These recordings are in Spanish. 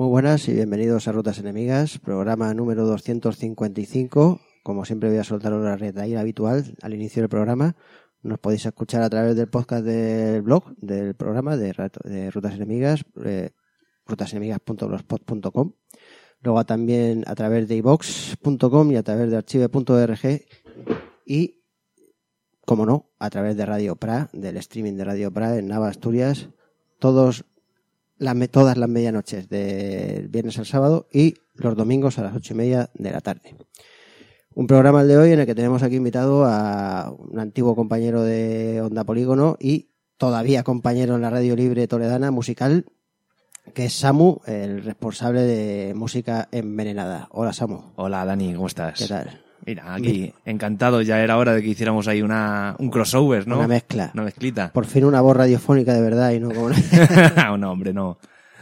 Muy buenas y bienvenidos a Rutas Enemigas, programa número 255. Como siempre voy a soltar una retaíla habitual al inicio del programa. Nos podéis escuchar a través del podcast del blog del programa de Rutas Enemigas, rutasenemigas.blogspot.com. Luego también a través de iVox.com y a través de archive.org y, como no, a través de Radio Pra, del streaming de Radio Pra en Nava, Asturias, todas las medianoches del viernes al sábado y los domingos a las 8:30 de la tarde. Un programa el de hoy en el que tenemos aquí invitado a un antiguo compañero de Onda Polígono y todavía compañero en la Radio Libre Toledana musical, que es Samu, el responsable de música envenenada. Hola, Samu. Hola, Dani, ¿cómo estás? ¿Qué tal? Mira, aquí encantado, ya era hora de que hiciéramos ahí un crossover, ¿no? Una mezcla. Una mezclita. Por fin una voz radiofónica de verdad y no como... No, hombre, no.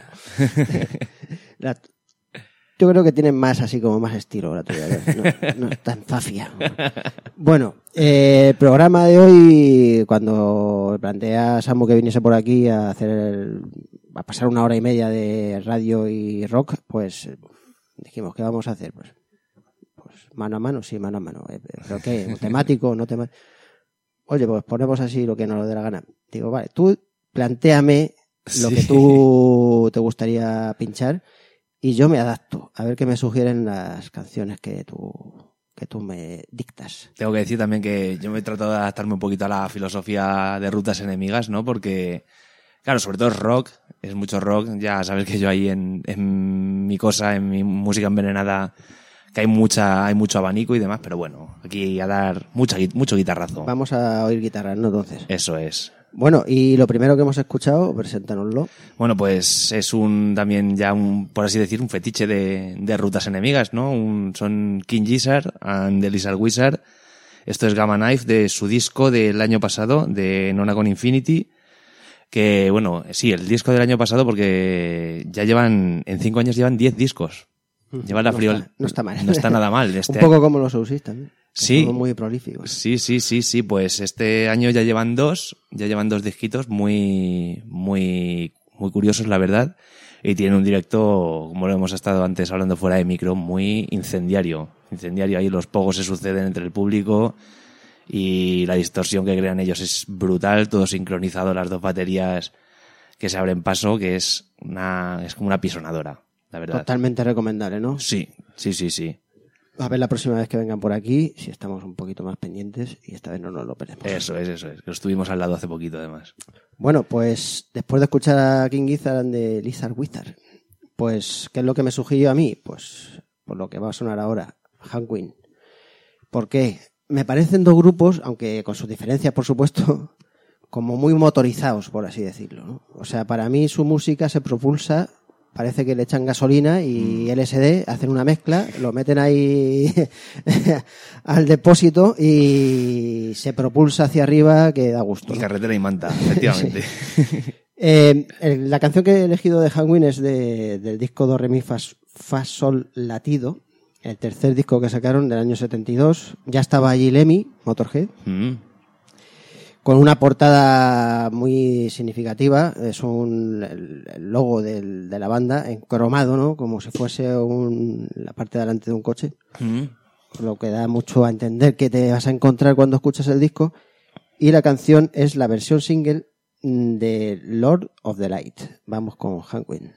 Yo creo que tienen más así como más estilo la tuya, no es tan zafia. Bueno, el programa de hoy, cuando planteé a Samu que viniese por aquí a pasar 1 hora y media de radio y rock, pues dijimos, ¿qué vamos a hacer? Pues mano a mano, sí, mano a mano. ¿Pero qué? ¿Temático? ¿No temático? Oye, pues ponemos así lo que nos dé la gana. Digo, vale, tú plantéame lo que tú te gustaría pinchar y yo me adapto. A ver qué me sugieren las canciones que tú me dictas. Tengo que decir también que yo me he tratado de adaptarme un poquito a la filosofía de Rutas Enemigas, ¿no? Porque, claro, sobre todo es rock, es mucho rock. Ya sabes que yo ahí en mi cosa, en mi música envenenada, que hay mucho abanico y demás, pero bueno, aquí a dar mucho guitarrazo. Vamos a oír guitarras, ¿no? Entonces. Eso es. Bueno, y lo primero que hemos escuchado, preséntanoslo. Bueno, pues es también ya por así decir, un fetiche de Rutas Enemigas, ¿no? Son King Gizzard and the Lizard Wizard. Esto es Gamma Knife de su disco del año pasado, de Nonagon Infinity. Que, bueno, sí, el disco del año pasado porque en 5 años llevan 10 discos. Lleva la No está mal. No está nada mal. Un poco como los Ousis también. Sí. Son muy prolíficos. Sí. Pues este año ya llevan 2 disquitos muy curiosos, la verdad. Y tienen un directo, como lo hemos estado antes hablando fuera de micro, muy incendiario. Ahí los pogos se suceden entre el público y la distorsión que crean ellos es brutal. Todo sincronizado, las 2 baterías que se abren paso, que es como una pisonadora. La verdad. Totalmente recomendable, ¿no? Sí. A ver la próxima vez que vengan por aquí, si estamos un poquito más pendientes y esta vez no nos lo perdemos. Eso es. Que estuvimos al lado hace poquito, además. Bueno, pues después de escuchar a King Gizzard de Lizard Wizard, pues, ¿qué es lo que me sugirió a mí? Pues, por lo que va a sonar ahora, Hawkwind. ¿Por qué? Me parecen 2 grupos, aunque con sus diferencias, por supuesto, como muy motorizados, por así decirlo, ¿no? O sea, para mí su música se propulsa. Parece que le echan gasolina y LSD, hacen una mezcla, lo meten ahí al depósito y se propulsa hacia arriba que da gusto, ¿no? Y carretera y manta, efectivamente. La canción que he elegido de Hawkwind es del disco Do Re Mi Fa Sol Latido, el tercer disco que sacaron del año 72. Ya estaba allí Lemmy, Motorhead. Con una portada muy significativa, es el logo de la banda en cromado, ¿no? Como si fuese la parte de delante de un coche. Lo que da mucho a entender que te vas a encontrar cuando escuchas el disco. Y la canción es la versión single de Lord of the Light. Vamos con Hawkwind.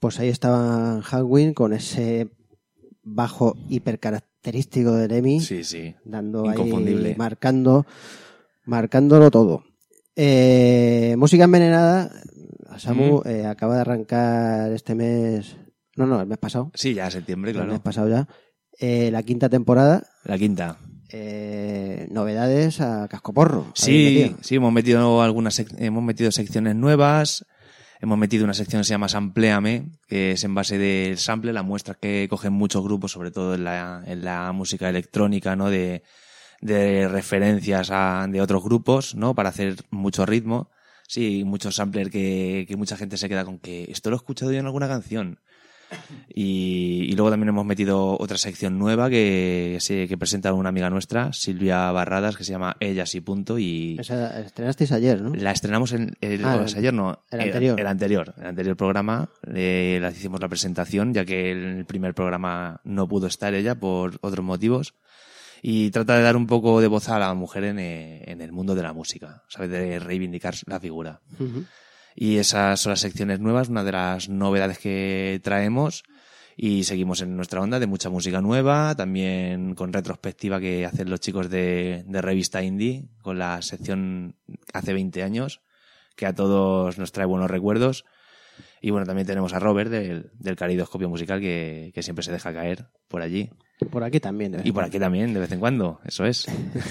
Pues ahí estaba Halloween con ese bajo hipercaracterístico de Lemmy. Sí, sí. Dando inconfundible. ahí, marcándolo todo. Música envenenada. Samu acaba de arrancar este mes. No, el mes pasado. Sí, ya septiembre, claro. El mes pasado ya. La 5ª temporada. La 5ª. Novedades a cascoporro. Sí, hemos metido secciones nuevas. Hemos metido una sección que se llama Sampléame, que es en base del sample, la muestra que cogen muchos grupos, sobre todo en la música electrónica, ¿no? De referencias de otros grupos, ¿no? Para hacer mucho ritmo. Sí, muchos samplers que mucha gente se queda con que esto lo he escuchado yo en alguna canción. Y luego también hemos metido otra sección nueva que presenta una amiga nuestra, Silvia Barradas, que se llama Ellas y Punto. Y esa estrenasteis ayer, ¿no? La estrenamos ayer no. El anterior. El anterior programa. Le hicimos la presentación, ya que en el primer programa no pudo estar ella por otros motivos. Y trata de dar un poco de voz a la mujer en el mundo de la música, ¿sabes? De reivindicar la figura. Uh-huh. Y esas son las secciones nuevas, una de las novedades que traemos, y seguimos en nuestra onda de mucha música nueva, también con retrospectiva que hacen los chicos de Revista Indie, con la sección hace 20 años, que a todos nos trae buenos recuerdos. Y bueno, también tenemos a Robert del Caleidoscopio Musical, que siempre se deja caer por allí. Por aquí también. Y por aquí también, de vez en cuando, eso es.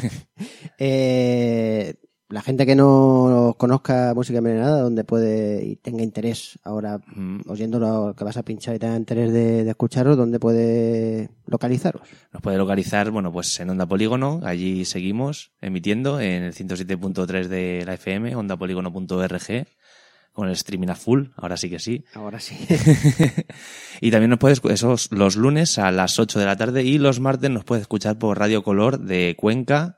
La gente que no conozca música envenenada, donde puede y tenga interés ahora oyendo lo que vas a pinchar y tenga interés de escucharos, ¿dónde puede localizaros? Nos puede localizar, bueno, pues en Onda Polígono, allí seguimos emitiendo en el 107.3 de la FM, ondapolígono.org, con el streaming a full, ahora sí que sí. Ahora sí. Y también nos puedes, esos los lunes a las 8 de la tarde, y los martes nos puedes escuchar por Radio Color de Cuenca,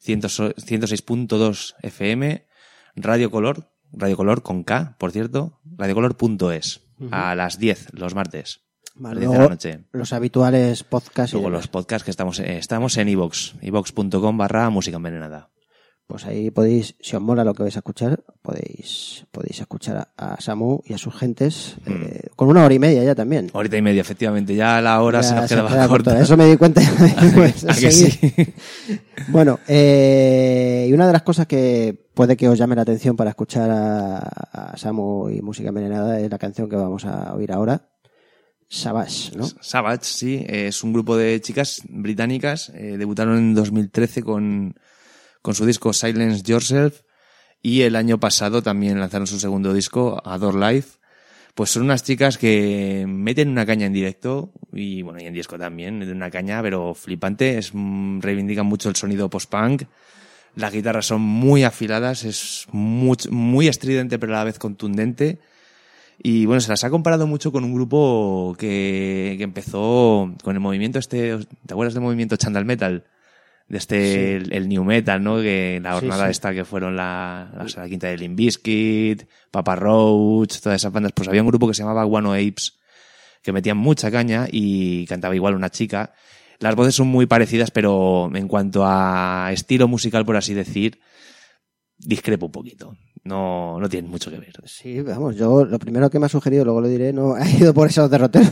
106.2 FM, Radio Color con K, por cierto, radiocolor.es, a las 10 los martes. Vale, luego, de la noche. Los habituales podcasts. Luego los podcasts que estamos en iVoox, iVoox.com/música envenenada. Pues ahí podéis, si os mola lo que vais a escuchar, podéis escuchar a Samu y a sus gentes con 1 hora y media ya también. Horita y media, efectivamente. Ya la hora ya se nos quedaba corta. Eso me di cuenta. ¿A que sí? Bueno, y una de las cosas que puede que os llame la atención para escuchar a Samu y música envenenada es la canción que vamos a oír ahora. Savage, ¿no? Savage, sí. Es un grupo de chicas británicas. Debutaron en 2013 con su disco Silence Yourself, y el año pasado también lanzaron su segundo disco, Adore Life. Pues son unas chicas que meten una caña en directo, y bueno, y en disco también, meten una caña, pero flipante. Reivindican mucho el sonido post-punk. Las guitarras son muy afiladas, es muy estridente, pero a la vez contundente. Y bueno, se las ha comparado mucho con un grupo que empezó con el movimiento ¿te acuerdas del movimiento Chandal Metal? Sí. El New Metal, ¿no? Que la jornada esta que fueron la quinta de Limp Bizkit, Papa Roach, todas esas bandas. Pues había un grupo que se llamaba Guano Apes, que metían mucha caña y cantaba igual una chica. Las voces son muy parecidas, pero en cuanto a estilo musical, por así decir, discrepo un poquito. No tienen mucho que ver. Sí, vamos, yo lo primero que me ha sugerido, luego lo diré, no ha ido por esos derroteros.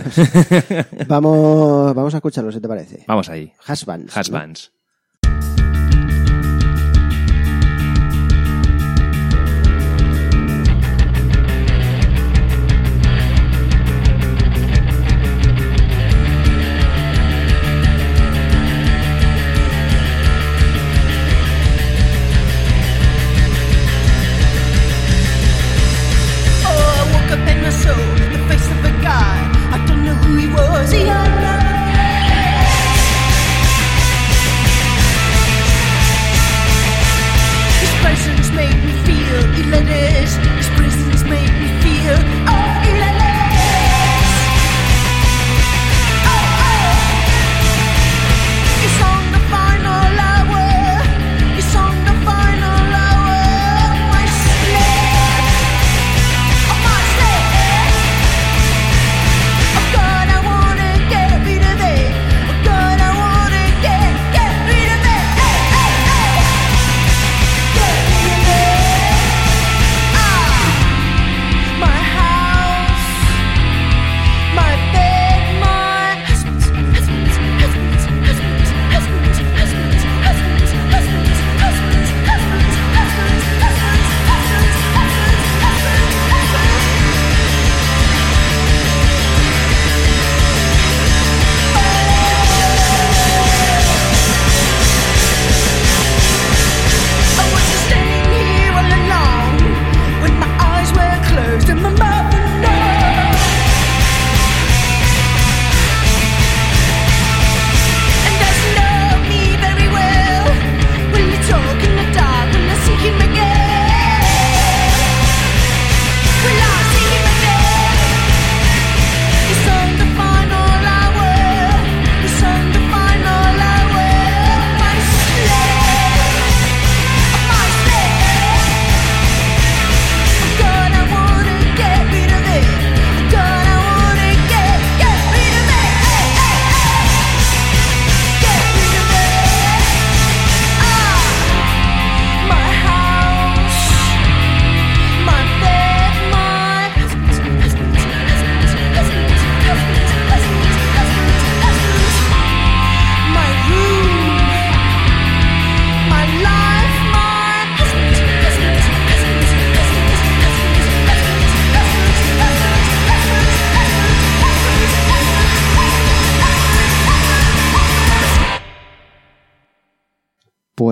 Vamos a escucharlo, si te parece. Vamos ahí. Husbands. ¿No? He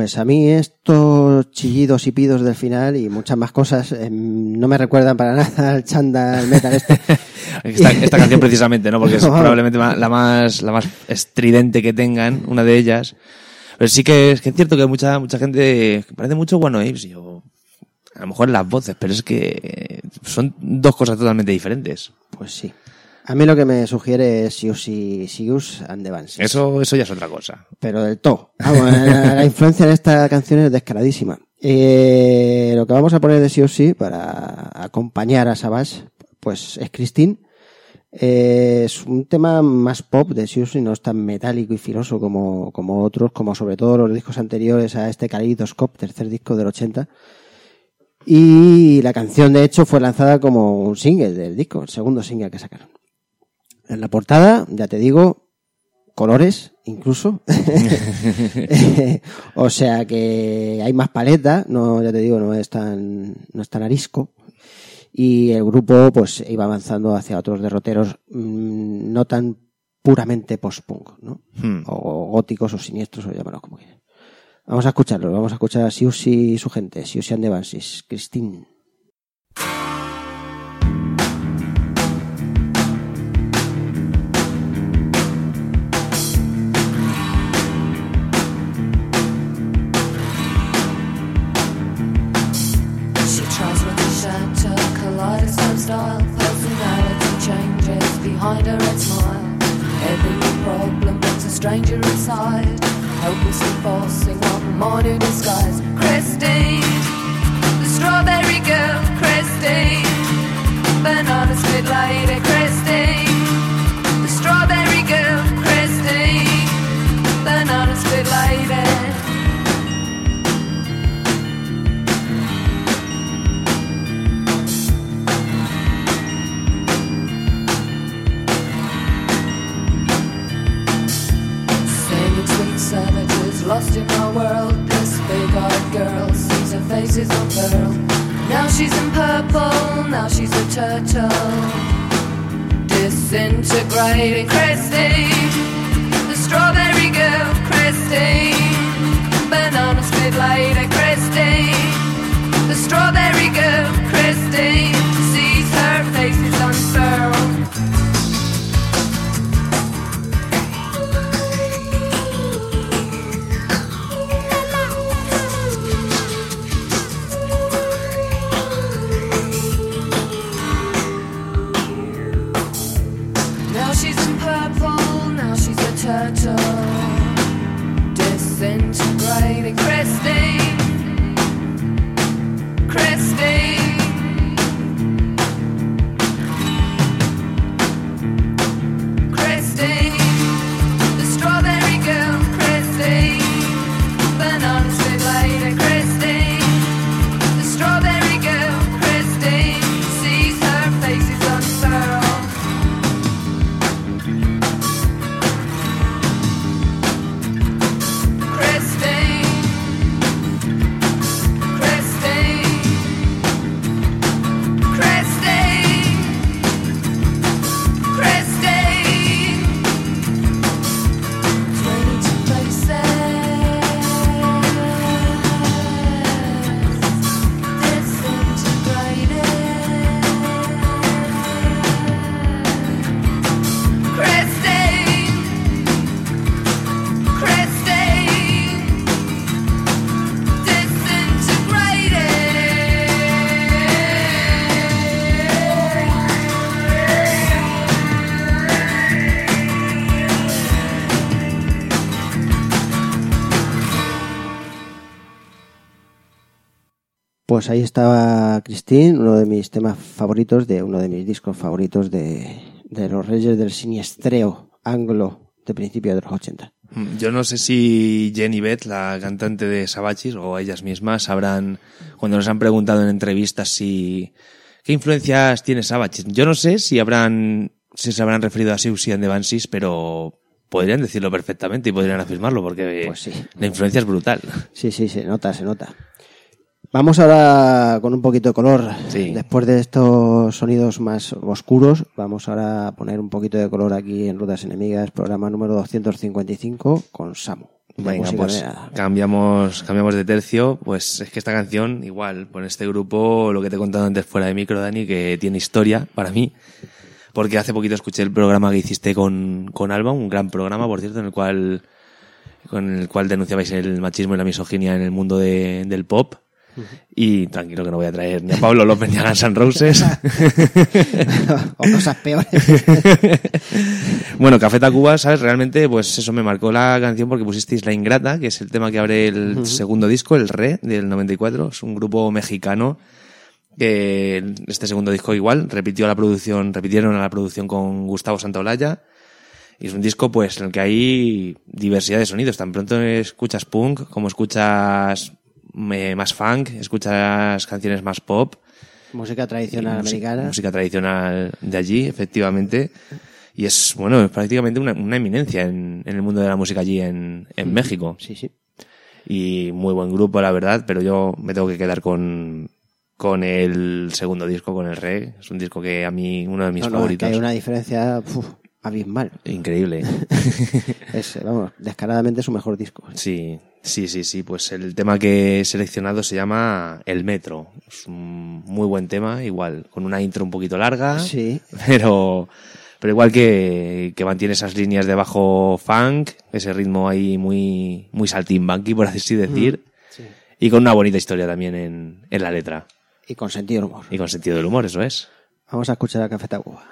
Pues a mí estos chillidos y pidos del final y muchas más cosas no me recuerdan para nada al Chandal Metal este. Esta canción precisamente, ¿no? Porque es probablemente la más estridente que tengan, una de ellas. Pero sí que es cierto que mucha gente parece mucho One Apes. A lo mejor las voces, pero es que son dos cosas totalmente diferentes. Pues sí. A mí lo que me sugiere es Siouxsie and the Banshees. Eso ya es otra cosa. Pero del todo. Vamos, la influencia de esta canción es descaradísima. Lo que vamos a poner de Siouxsie para acompañar a Savage, pues es Christine. Es un tema más pop de Siouxsie, no es tan metálico y filoso como otros, como sobre todo los discos anteriores a este Kaleidoscope, tercer disco del 80. Y la canción, de hecho, fue lanzada como un single del disco, el segundo single que sacaron. En la portada, ya te digo, colores incluso. O sea que hay más paleta, no, ya te digo, no es tan arisco. Y el grupo pues iba avanzando hacia otros derroteros no tan puramente post-punk, ¿no? O góticos o siniestros, o llámalos como quieran. Vamos a escucharlo, vamos a escuchar a Siouxsie y su gente, Siouxsie and the Banshees, Christine. Style, personality changes behind her red smile. Every problem brings a stranger inside, helplessly forcing one more new disguise. Christine, the strawberry girl, Christine, banana split lady, Christine, the strawberry girl, Christine, banana split lady. Savages lost in our world. This big-eyed girl sees her faces unfurled. Now she's in purple, now she's a turtle, disintegrating. Christine, the strawberry girl, Christine, banana split lady, Christine, the strawberry girl, Christine, sees her faces unfurled. Turtle, disintegrating. Christine, Christine, Christine, the strawberry girl, Christine, banana split lady, Christine, the strawberry girl, Christine, sees her faces unfurled. Pues ahí estaba Christine, uno de mis temas favoritos, de uno de mis discos favoritos de los Reyes del Siniestreo anglo de principios de los 80. Yo no sé si Jenny Beth, la cantante de Savages, o ellas mismas sabrán, cuando nos han preguntado en entrevistas si qué influencias tiene Savages. Yo no sé si se habrán referido a Siouxsie and the Banshees, pero podrían decirlo perfectamente y podrían afirmarlo, porque pues sí, la influencia es brutal. Sí, se nota. Vamos ahora con un poquito de color. Sí. Después de estos sonidos más oscuros, vamos ahora a poner un poquito de color aquí en Rutas Enemigas, programa número 255 con Samu. Venga, música pues negra. cambiamos de tercio. Pues es que esta canción, igual, con este grupo, lo que te he contado antes fuera de micro, Dani, que tiene historia para mí. Porque hace poquito escuché el programa que hiciste con Alba, un gran programa, por cierto, con el cual denunciabais el machismo y la misoginia en el mundo del pop. Y tranquilo que no voy a traer ni a Pablo López ni a Guns N' Roses. O cosas peores. Bueno, Café Tacuba, ¿sabes? Realmente, pues eso me marcó la canción porque pusisteis La Ingrata, que es el tema que abre el segundo disco, el Re, del 94. Es un grupo mexicano que este segundo disco igual repitieron a la producción con Gustavo Santaolalla. Y es un disco, pues, en el que hay diversidad de sonidos. Tan pronto escuchas punk como escuchas más funk, escuchas canciones más pop. Música tradicional americana. Música tradicional de allí, efectivamente. Y es, bueno, es prácticamente una eminencia en el mundo de la música allí en México. Sí, sí. Y muy buen grupo, la verdad, pero yo me tengo que quedar con el segundo disco, con el Re. Es un disco que a mí, uno de mis favoritos. Que hay una diferencia abismal. Increíble. Es, vamos, descaradamente su mejor disco. Sí. Pues el tema que he seleccionado se llama El Metro. Es un muy buen tema, igual, con una intro un poquito larga. Sí. Pero igual que mantiene esas líneas de bajo funk, ese ritmo ahí muy saltimbanqui, por así decir. Sí. Y con una bonita historia también en la letra. Y con sentido del humor. Y con sentido del humor, eso es. Vamos a escuchar a Café Tacuba.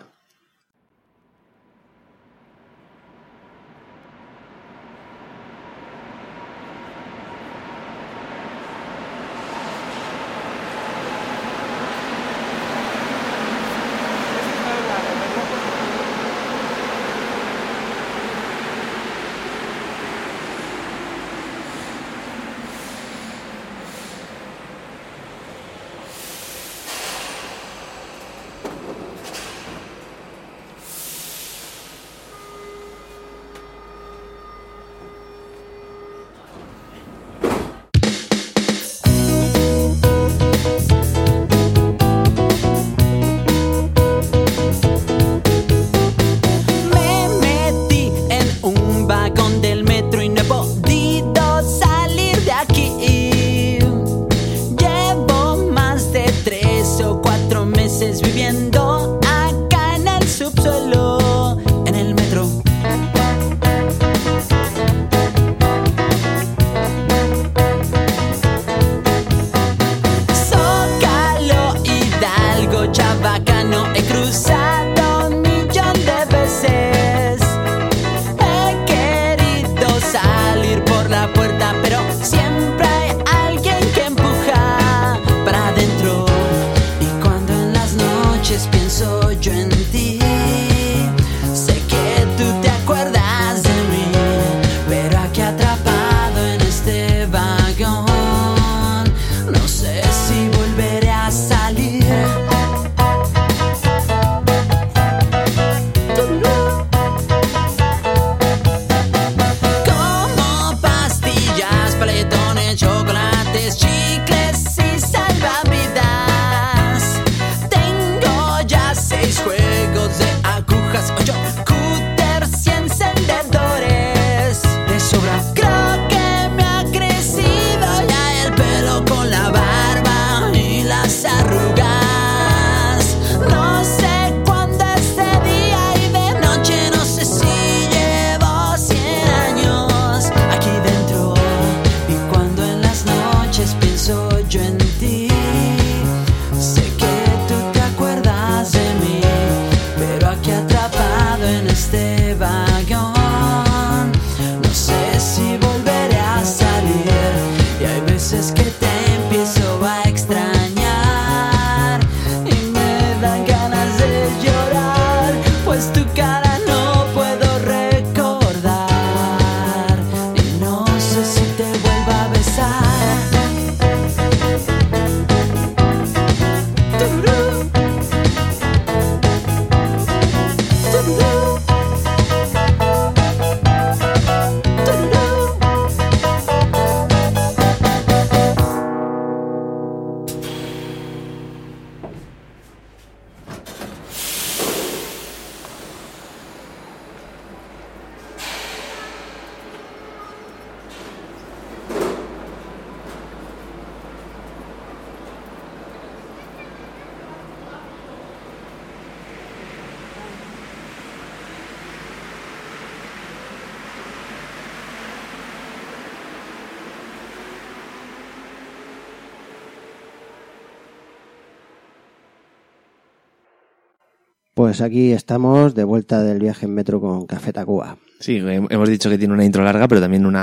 Pues aquí estamos de vuelta del viaje en metro con Café Tacuba. Sí, hemos dicho que tiene una intro larga, pero también un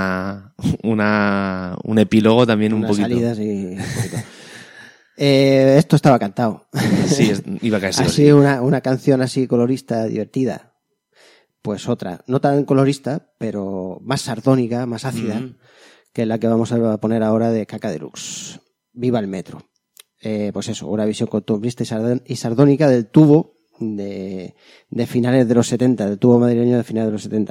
epílogo también un poquito. Unas salidas y un poquito. Esto estaba cantado. Sí, iba casi así una canción así colorista, divertida. Pues otra, no tan colorista, pero más sardónica, más ácida, que es la que vamos a poner ahora de Caca Deluxe. Viva el metro. Pues eso, una visión costumbrista y sardónica del tubo de finales de los 70, del tubo madrileño de finales de los 70.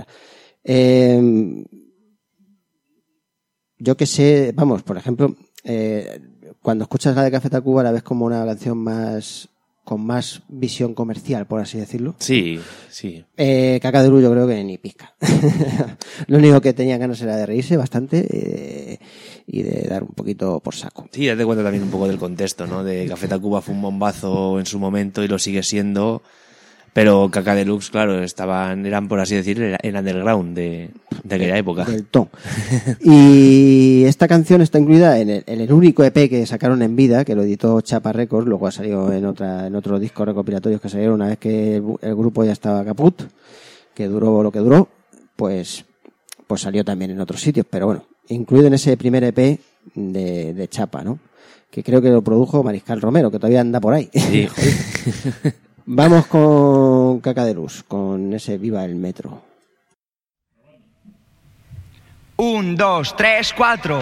Yo que sé, vamos, por ejemplo, cuando escuchas la de Café Tacuba la ves como una canción con más visión comercial, por así decirlo. Sí, sí. Caca Deluxe yo creo que ni pizca. Lo único que tenía ganas era de reírse bastante y de dar un poquito por saco. Sí, date cuenta también un poco del contexto, ¿no? De Café Tacuba fue un bombazo en su momento y lo sigue siendo, pero Caca Deluxe, claro, eran por así decir, el underground de aquella época. Del ton. Y esta canción está incluida en el único EP que sacaron en vida, que lo editó Chapa Records, luego ha salido en otros discos recopilatorios que salieron una vez que el grupo ya estaba caput, que duró lo que duró, pues salió también en otros sitios, pero bueno, incluido en ese primer EP de Chapa, ¿no? Que creo que lo produjo Mariscal Romero, que todavía anda por ahí. Sí, Vamos con Caca Deluxe, con ese Viva el metro. 1, 2, 3, 4.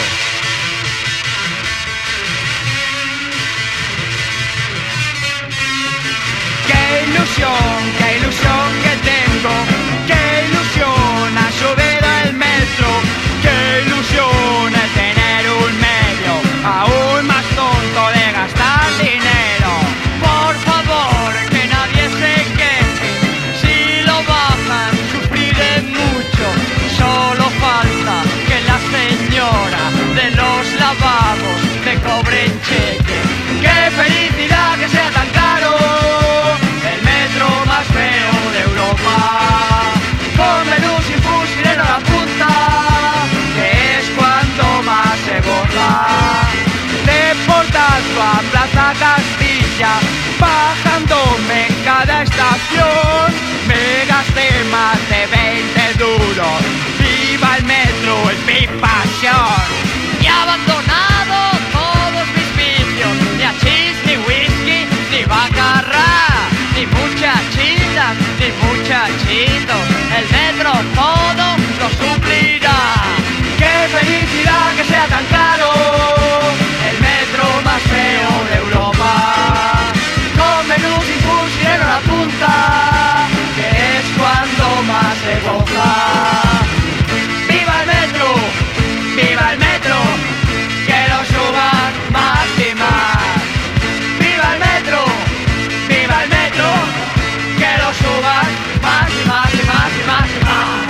Qué ilusión que tengo, qué ilusión ha subido el metro, qué ilusión es tener un medio aún más tonto de gastar dinero. Por favor, que nadie se queje, si lo bajan sufriré mucho, solo falta que la señora de los lavabos me cobre en cheque. ¡Qué felicidad que sea tan caro! El metro más feo de Europa, con menú sin fusilero a la punta, que es cuando más se goza. De Portazo a Plaza Castilla, bajándome en cada estación, me gasté más de 20 duros. ¡Viva el metro, es mi pasión! Y he abandonado todos mis vicios, ni hachís, ni whisky, ni bacarra, ni muchachitas, ni muchachitos. El metro todo lo suplirá. ¡Qué felicidad que sea tan caro! El metro más feo de Europa, con menú sin fusilero a la punta, que es cuando más se goza. ¡Viva el metro! ¡Viva el metro! ¡Que lo suban más y más! ¡Viva el metro! ¡Viva el metro! ¡Que lo suban más y más y más y más y más!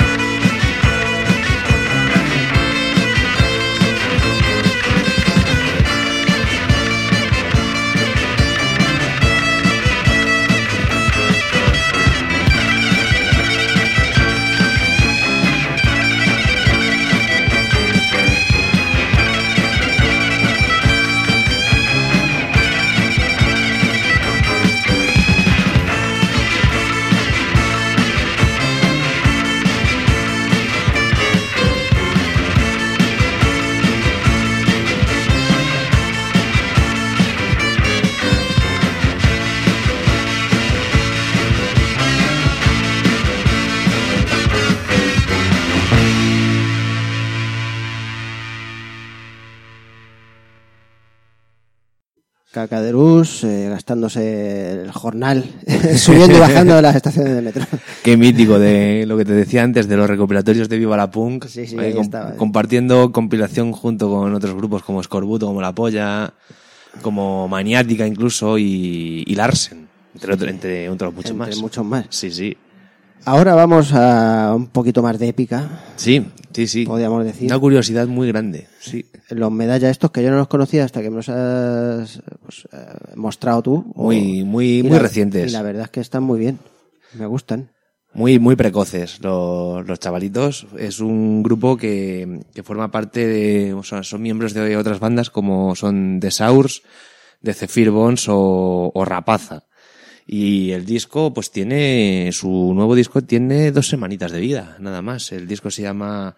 Caca Deluxe, gastándose el jornal, subiendo y bajando de las estaciones de metro. Qué mítico de lo que te decía antes de los recopilatorios de Viva la Punk. Sí, ahí estaba. Compartiendo compilación junto con otros grupos como Scorbuto, como La Polla, como Maniática incluso y Larsen, entre otros muchos más. Muchos más. Sí, sí. Ahora vamos a un poquito más de épica. Sí. Podríamos decir. Una curiosidad muy grande, sí. Los medallas estos que yo no los conocía hasta que me los has mostrado tú. Muy recientes. Y la verdad es que están muy bien. Me gustan. Muy precoces los chavalitos. Es un grupo que forma parte de, o sea, son miembros de otras bandas como son The Sours, de Zephyr Bones o Rapaza. Y el disco, pues su nuevo disco tiene 2 semanitas de vida, nada más. El disco se llama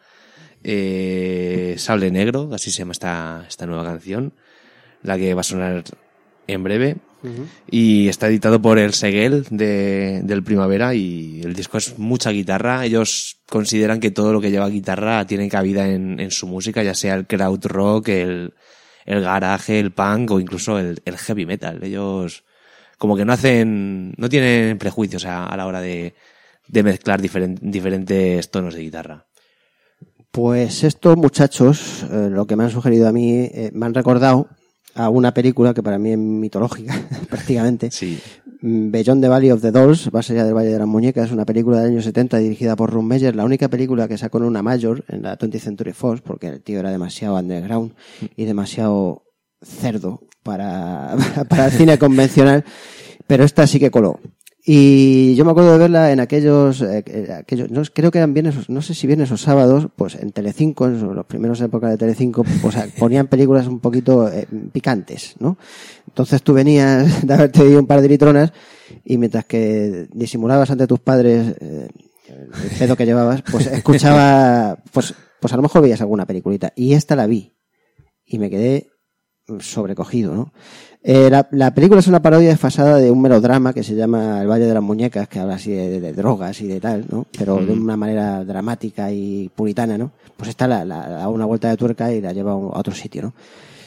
Sable Negro, así se llama esta nueva canción, la que va a sonar en breve. Y está editado por el Seguel del Primavera, y el disco es mucha guitarra. Ellos consideran que todo lo que lleva guitarra tiene cabida en su música, ya sea el krautrock, el garaje, el punk o incluso el heavy metal. Ellos como que no tienen prejuicios a la hora de mezclar diferentes tonos de guitarra. Pues estos muchachos, lo que me han sugerido a mí, me han recordado a una película que para mí es mitológica, prácticamente. Sí. Beyond the Valley of the Dolls, Más allá del Valle de las Muñecas, una película del año 70 dirigida por Ron Meyer, la única película que sacó en una Major, en la 20th Century Fox, porque el tío era demasiado underground y demasiado cerdo para el cine convencional, pero esta sí que coló. Y yo me acuerdo de verla en aquellos no, creo que eran viernes, no sé si viernes o sábados, pues en Telecinco, en los primeros épocas de Telecinco, pues ponían películas un poquito picantes, ¿no? Entonces tú venías de haberte bebido un par de litronas y mientras que disimulabas ante tus padres el pedo que llevabas, pues escuchaba, pues a lo mejor veías alguna peliculita. Y esta la vi y me quedé sobrecogido, ¿no? La película es una parodia desfasada de un melodrama que se llama El Valle de las Muñecas, que habla así de drogas y de tal, ¿no? Pero de una manera dramática y puritana, ¿no? Pues esta la da una vuelta de tuerca y la lleva a otro sitio, ¿no?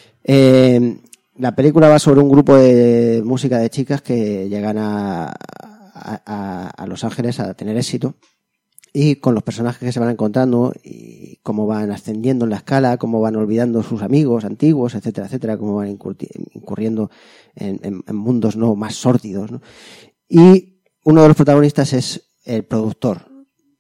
La película va sobre un grupo de música de chicas que llegan a Los Ángeles a tener éxito, y con los personajes que se van encontrando y cómo van ascendiendo en la escala, cómo van olvidando sus amigos antiguos, etcétera, etcétera, cómo van incurriendo en mundos no más sórdidos, ¿no? Y uno de los protagonistas es el productor,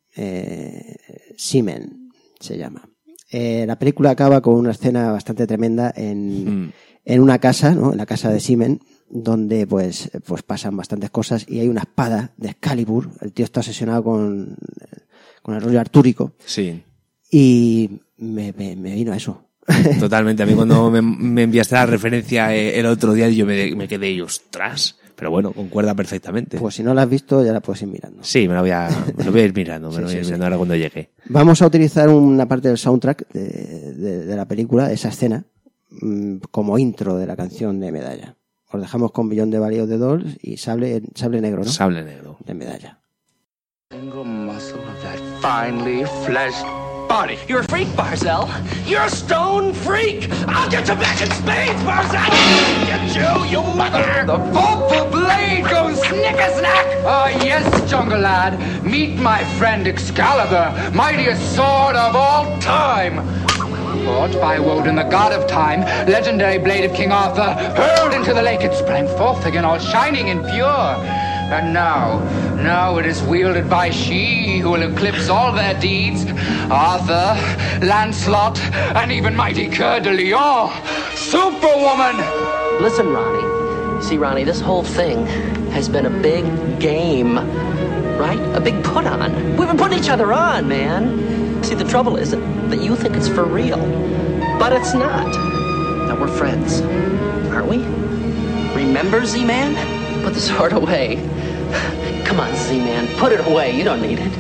Seaman se llama. La película acaba con una escena bastante tremenda en una casa, ¿no? En la casa de Seaman, donde pues pasan bastantes cosas y hay una espada de Excalibur. El tío está obsesionado con el rollo artúrico. Sí. Y me vino a eso. Totalmente. A mí cuando me enviaste la referencia el otro día, yo me quedé y ostras. Pero bueno, concuerda perfectamente. Pues si no la has visto, ya la puedes ir mirando. Sí, me lo voy a ir mirando. Ahora cuando llegue. Vamos a utilizar una parte del soundtrack de la película, esa escena, como intro de la canción de Medalla. Os dejamos con Beyond the Valley of the Dolls y Sable Negro, ¿no? Sable Negro. De Medalla. Single muscle of that finely fleshed body. You're a freak, Barzell. You're a stone freak. I'll get you back in space, Barzell. Get you mother. The vocal blade goes snicker-snack. Ah, yes, jungle lad. Meet my friend Excalibur, mightiest sword of all time. Fought by Woden, the god of time, legendary blade of King Arthur, hurled into the lake, it sprang forth again, all shining and pure. And now it is wielded by she who will eclipse all their deeds, Arthur, Lancelot, and even mighty Coeur de Lion, Superwoman! Listen, Ronnie. See, Ronnie, this whole thing has been a big game, right? A big put-on. We've been putting each other on, man. See, the trouble is that you think it's for real, but it's not. That we're friends, aren't we? Remember, Z-Man? Put the sword away. Come on, Z-Man, put it away. You don't need it.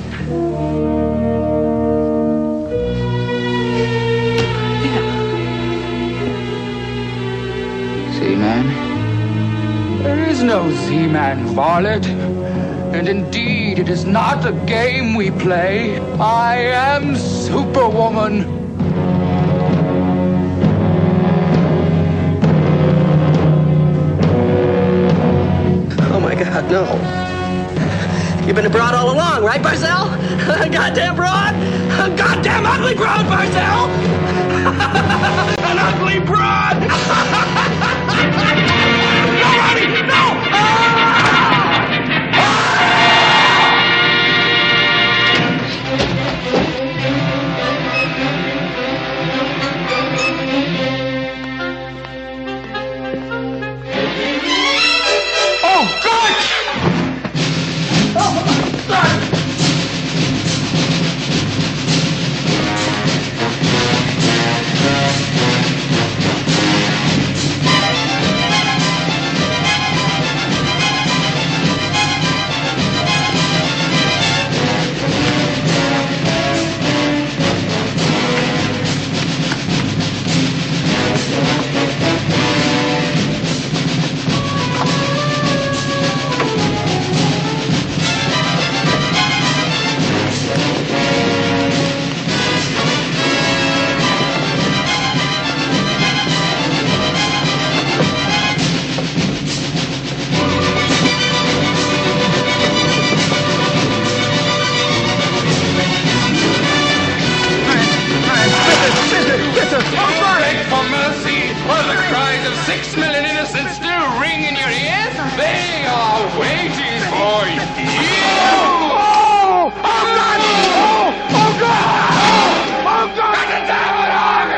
Yeah. Z-Man? There is no Z-Man, varlet. And indeed, it is not a game we play. I am Superwoman. Oh my God, no. You've been a broad all along, right, Barzell? Goddamn broad! A goddamn ugly broad, Barzell! An ugly broad! No, Ronnie, no! 6 million innocents still ring in your ears? They are waiting for you! Oh! Oh, God! Oh! Oh, God! Oh, God! Got the devil on!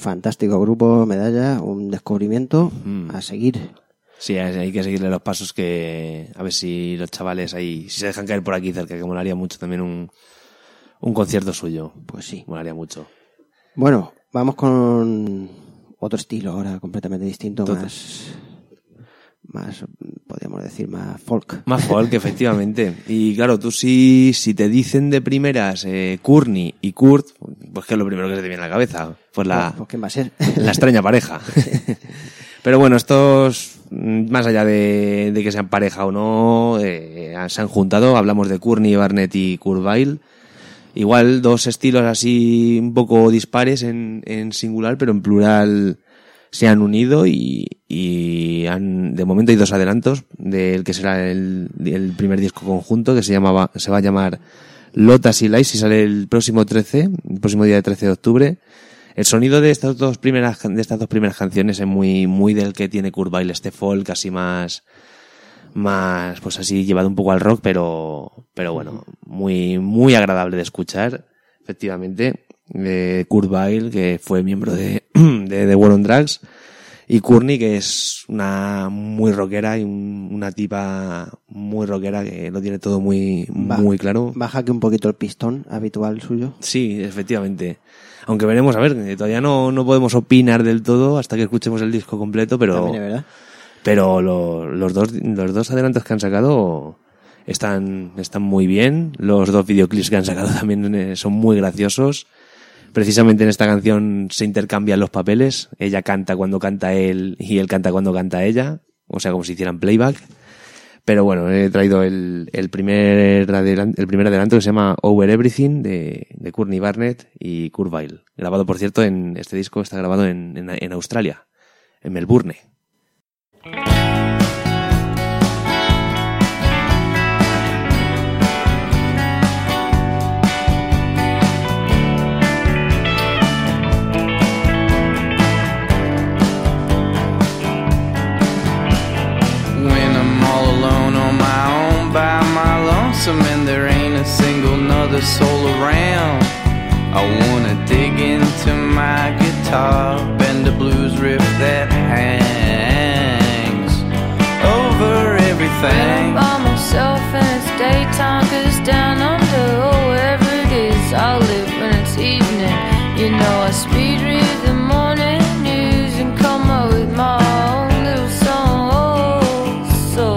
fantástico grupo, Medalla, un descubrimiento a seguir. Sí, hay que seguirle los pasos, que a ver si los chavales ahí, si se dejan caer por aquí cerca, que molaría mucho también un concierto suyo. Pues sí. Molaría mucho. Bueno, vamos con otro estilo ahora completamente distinto, más, podríamos decir, más folk. Más folk, efectivamente. Y claro, tú si te dicen de primeras Courtney y Kurt, pues ¿qué es lo primero que se te viene a la cabeza? Pues Pues ¿quién va a ser? la extraña pareja. Pero bueno, estos, más allá de que sean pareja o no, se han juntado. Hablamos de Courtney Barnett y Kurt Vile. Igual dos estilos así un poco dispares en singular, pero en plural se han unido y de momento hay 2 adelantos del que será el primer disco conjunto, que se va a llamar Lotus y Lies, y sale el próximo día de 13 de octubre. El sonido de estas dos primeras canciones es muy del que tiene Kurt Vile, este folk así más pues así llevado un poco al rock, pero bueno, muy agradable de escuchar, efectivamente. Kurt Vile, que fue miembro de The War on Drugs, y Courtney, que es una muy rockera y una tipa muy rockera que lo tiene todo muy claro. Baja que un poquito el pistón habitual suyo. Sí, efectivamente. Aunque veremos, a ver, todavía no podemos opinar del todo hasta que escuchemos el disco completo, pero también es verdad. Pero los dos adelantos que han sacado están muy bien. Los 2 videoclips que han sacado también son muy graciosos. Precisamente en esta canción se intercambian los papeles. Ella canta cuando canta él y él canta cuando canta ella. O sea, como si hicieran playback. Pero bueno, he traído el primer adelanto, que se llama Over Everything, de Courtney Barnett y Kurt Vile. Grabado, por cierto, este disco está grabado en Australia, en Melbourne. And there ain't a single nother soul around, I wanna dig into my guitar, bend the blues riff that hangs over everything. When I'm by myself and it's daytime, 'cause down under, oh, wherever it is, I'll live when it's evening. You know I speed read the morning news and come up with my own little song. Oh, so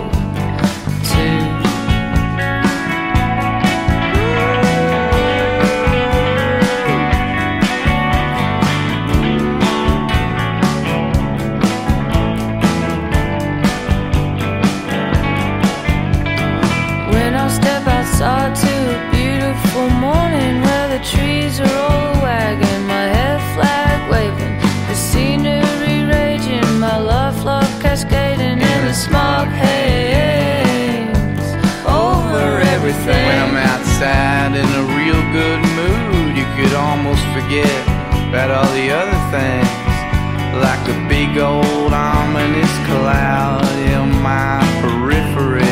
to a beautiful morning where the trees are all wagging, my hair flag waving, the scenery raging, my love cascading, and the smog hangs over everything. When I'm outside in a real good mood, you could almost forget about all the other things, like a big old ominous cloud in my periphery.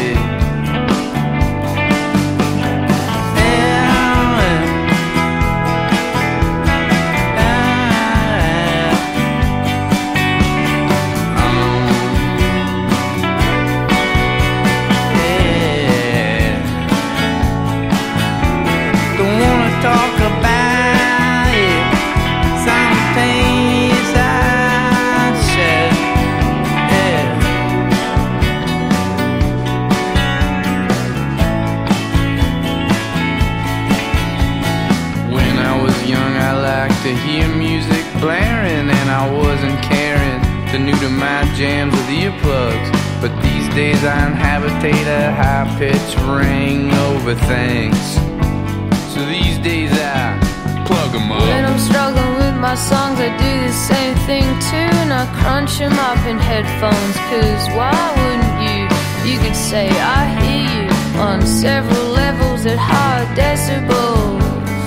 Jams with earplugs, but these days I inhabitate a high-pitched ring over things. So these days I plug them up. When I'm struggling with my songs, I do the same thing too, and I crunch them up in headphones, 'cause why wouldn't you? You could say I hear you on several levels at high decibels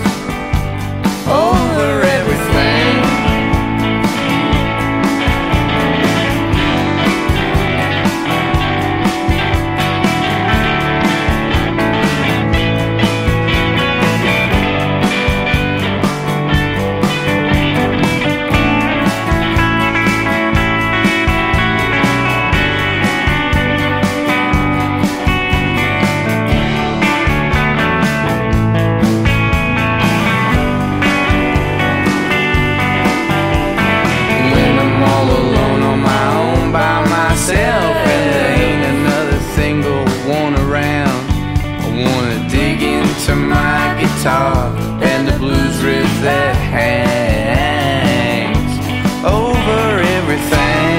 over everything. into my guitar and the blues riff that hangs over everything.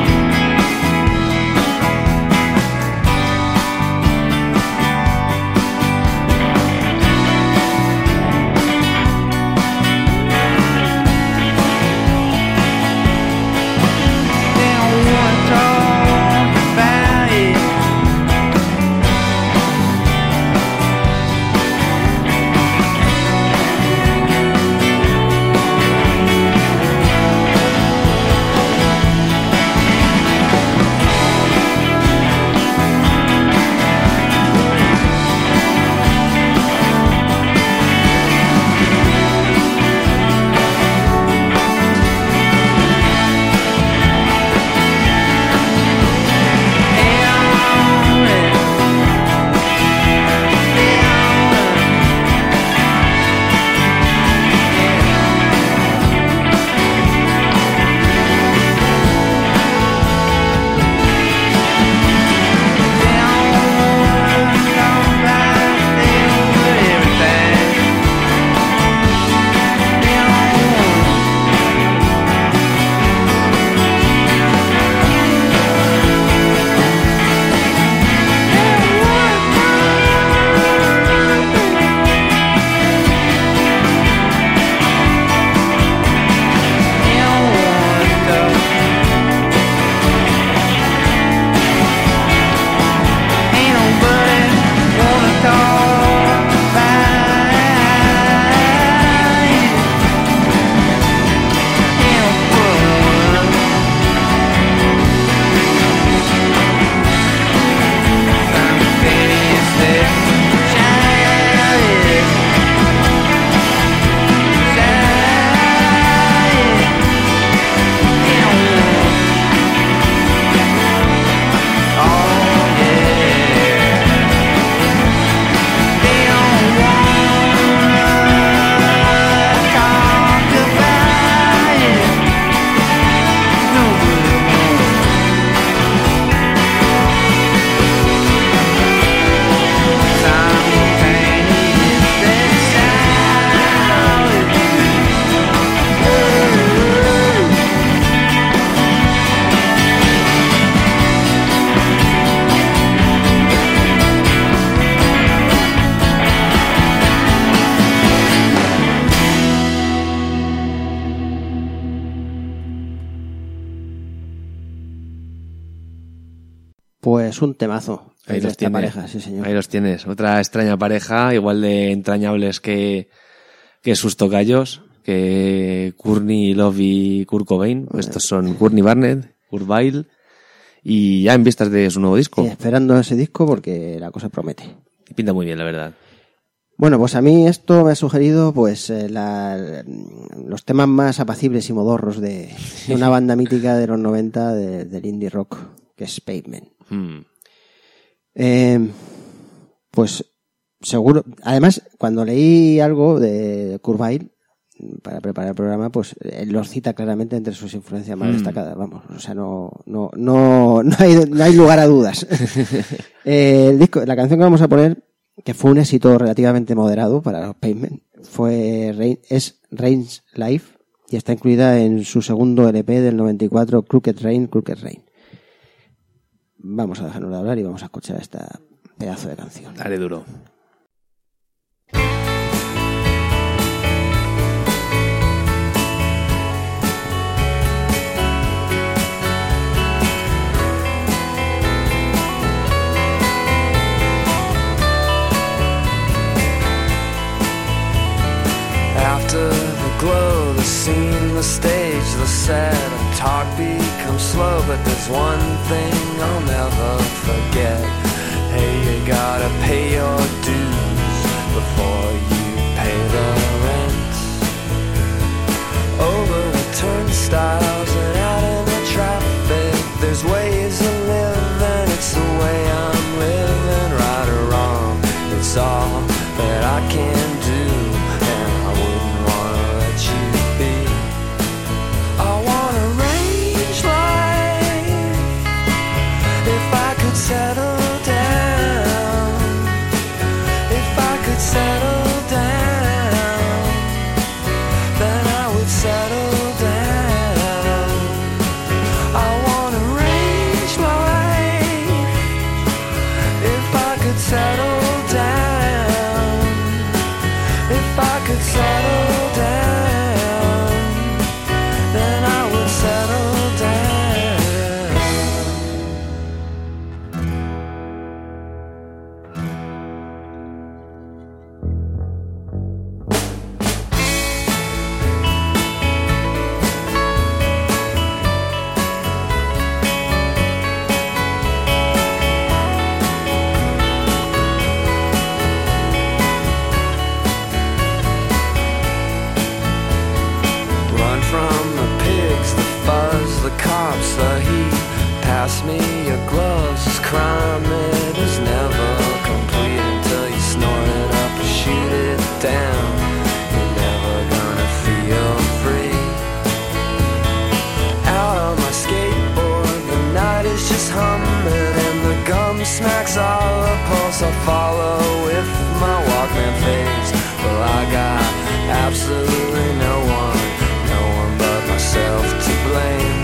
Pues un temazo. Ahí de los esta tienes. pareja, sí señor. Ahí los tienes. Otra extraña pareja, igual de entrañables que sus tocayos, que Courtney Love y Kurt Cobain. Estos son Courtney Barnett, Kurt Weill, y ya en vistas de su nuevo disco. Y esperando ese disco porque la cosa promete. Y pinta muy bien, la verdad. Bueno, pues a mí esto me ha sugerido pues los temas más apacibles y modorros de una banda mítica de los 90 del indie rock, que es Pavement. Pues seguro, además cuando leí algo de Kurt Weill para preparar el programa, pues él los cita claramente entre sus influencias más destacadas, vamos, o sea, no hay lugar a dudas. El disco, la canción que vamos a poner, que fue un éxito relativamente moderado para los Pavement, es Rain's Life, y está incluida en su segundo LP del 94, Crooked Rain. Vamos a dejarnos de hablar y vamos a escuchar esta pedazo de canción. Dale duro. After the glow, the scene, the stage, the set, talk becomes slow, but there's one thing I'll never forget. Hey, you gotta pay your dues before you pay the rent. Over the turnstiles and out in the traffic, there's ways to live, and it's the way I'm living. Right or wrong, it's all that I can do. Settle down. If I could crime that is never complete until you snort it up and shoot it down. You're never gonna feel free. Out on my skateboard, the night is just humming and the gum smacks all the pulse. I follow with my Walkman fades. Well, I got absolutely no one but myself to blame.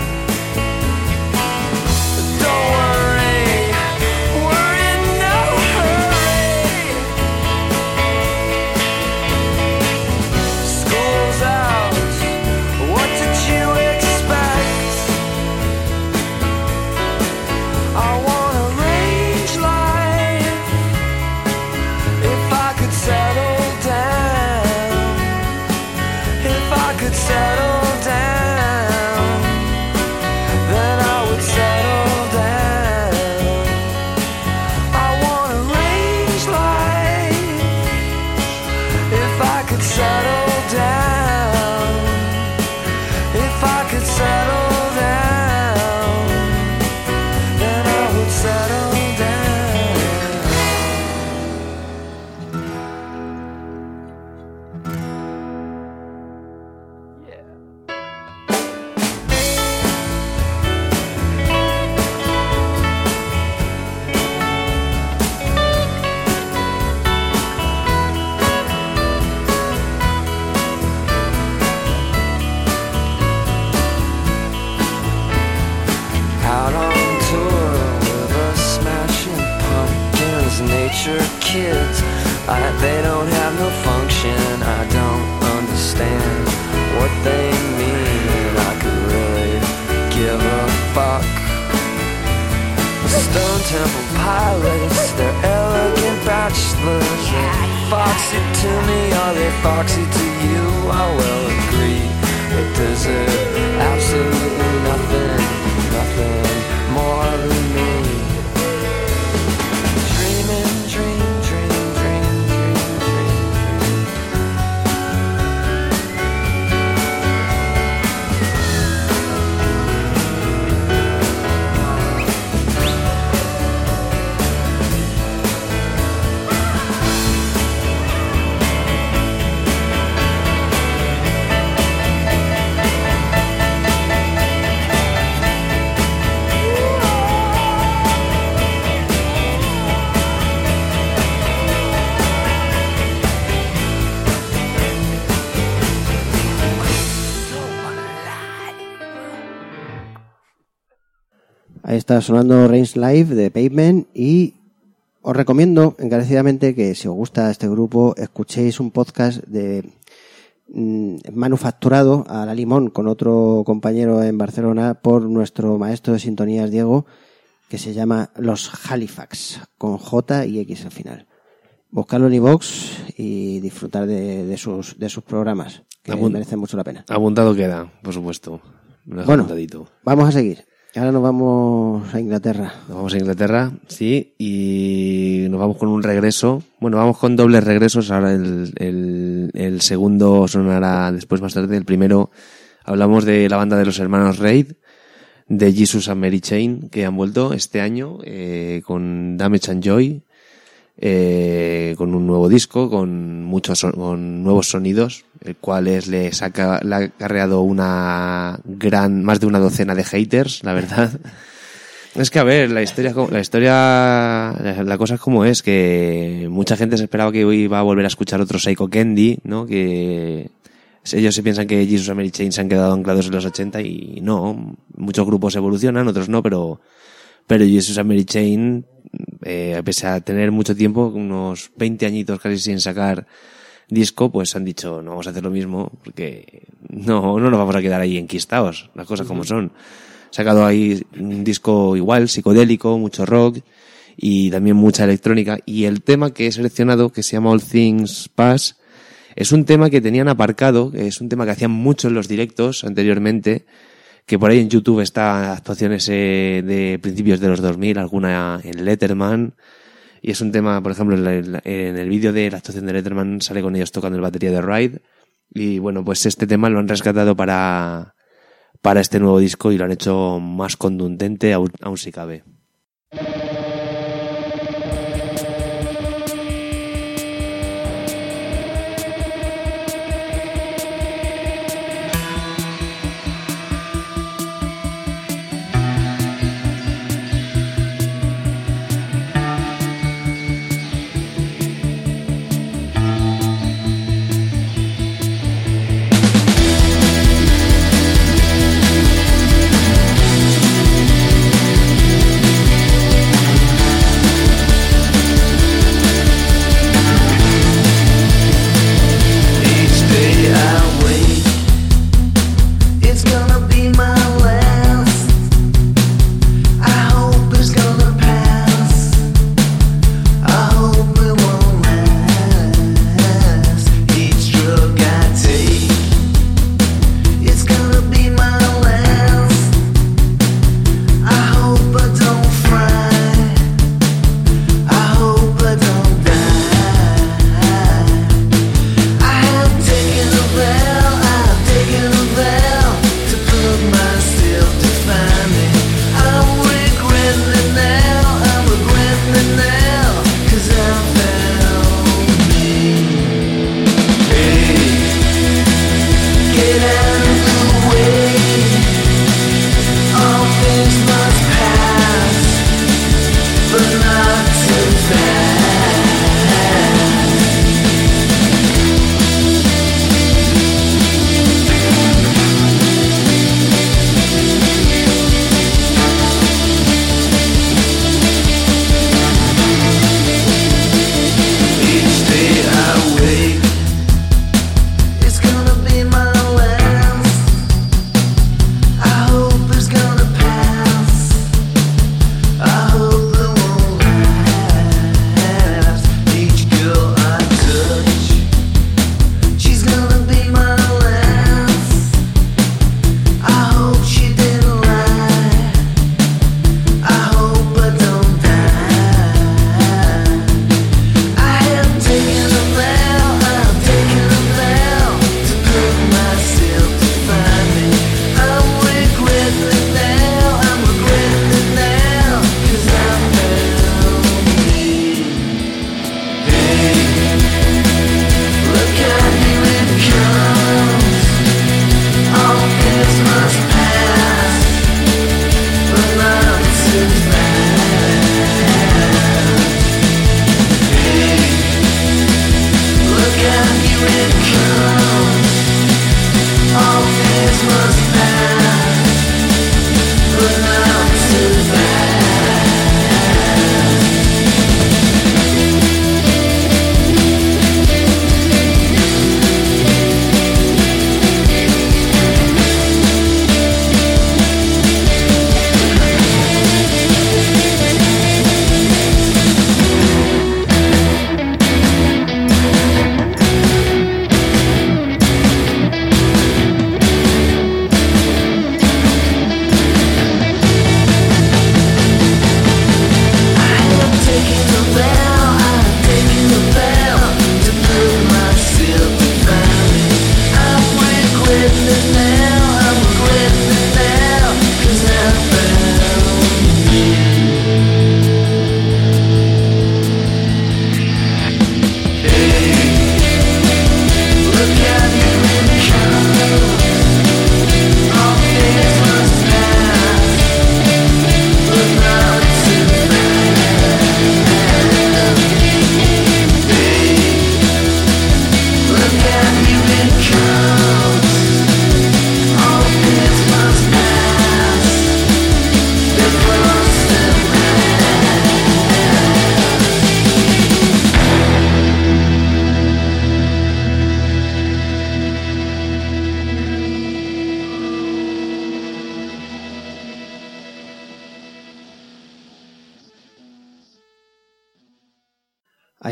Don't worry, we're in no hurry. School's out, what did you expect? I want a range life. If I could settle down, if I could settle down, then I would settle down. I want a range life. If I could settle down, if I could settle down, then I would settle down. Out on tour with us smashing pumpkins, nature kids. They don't have no function. I don't understand what they mean. I could really give a fuck. Stone Temple Pilots, they're elegant bachelors. They're foxy to me, are they foxy to you? I will agree. They deserve absolutely nothing more than me. Dreaming, dream, dream, dream, dream, dream, Ahí está sonando Range Live de Pavement y os recomiendo encarecidamente que si os gusta este grupo escuchéis un podcast de manufacturado a la limón con otro compañero en Barcelona por nuestro maestro de sintonías Diego, que se llama Los Halifax, con J y X al final. Buscarlo en iVoox y disfrutar de sus programas, que merecen mucho la pena. Apuntado queda, por supuesto. Bueno, vamos a seguir. Ahora nos vamos a Inglaterra. Nos vamos a Inglaterra, sí, y nos vamos con un regreso. Bueno, vamos con dobles regresos. Ahora el segundo sonará después, más tarde. El primero, hablamos de la banda de los hermanos Reid, de Jesus and Mary Chain, que han vuelto este año con Damage and Joy, con un nuevo disco, con nuevos sonidos, el cual le ha acarreado más de una docena de haters, la verdad. Es que, a ver, la cosa es como es, que mucha gente se esperaba que hoy iba a volver a escuchar otro Psycho Candy, ¿no? Que ellos se piensan que Jesus and Mary Chain se han quedado anclados en los 80 y no, muchos grupos evolucionan, otros no, pero Jesus and Mary Chain, pese a tener mucho tiempo, unos 20 añitos casi sin sacar disco, pues han dicho, no vamos a hacer lo mismo, porque no nos vamos a quedar ahí enquistados, las cosas como son. Sacado ahí un disco igual, psicodélico, mucho rock y también mucha electrónica. Y el tema que he seleccionado, que se llama All Things Pass, es un tema que tenían aparcado, es un tema que hacían mucho en los directos anteriormente, que por ahí en YouTube está actuaciones de principios de los 2000, alguna en Letterman, y es un tema, por ejemplo, en el vídeo de la actuación de Letterman sale con ellos tocando el batería de Ride, y bueno, pues este tema lo han rescatado para este nuevo disco y lo han hecho más contundente aún si cabe.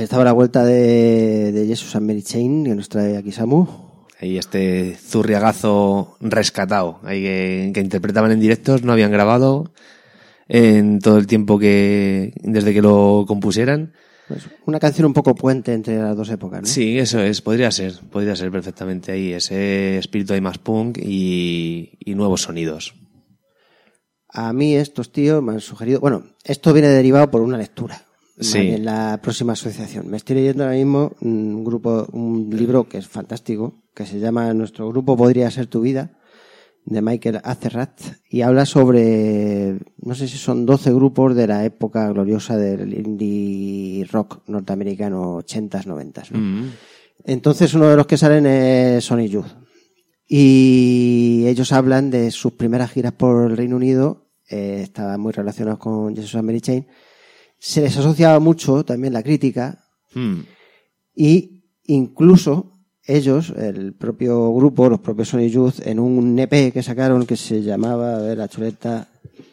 Ahí estaba la vuelta de Jesus and Mary Chain, que nos trae aquí Samu. Ahí este zurriagazo rescatado, ahí que interpretaban en directos, no habían grabado en todo el tiempo desde que lo compusieran. Pues una canción un poco puente entre las dos épocas, ¿no? Sí, eso es, podría ser perfectamente ahí, ese espíritu ahí más punk y nuevos sonidos. A mí estos tíos me han sugerido... Bueno, esto viene derivado por una lectura. Sí. En la próxima asociación. Me estoy leyendo ahora mismo un libro que es fantástico, que se llama Nuestro grupo podría ser tu vida, de Michael Azerrad, y habla sobre, no sé si son 12 grupos de la época gloriosa del indie rock norteamericano, 80s, 90s, ¿no? Mm. Entonces uno de los que salen es Sonic Youth. Y ellos hablan de sus primeras giras por el Reino Unido, estaban muy relacionados con Jesus and Mary Chain. Se les asociaba mucho también la crítica y incluso ellos, el propio grupo, los propios Sonic Youth, en un EP que sacaron que se llamaba, a ver, la chuleta...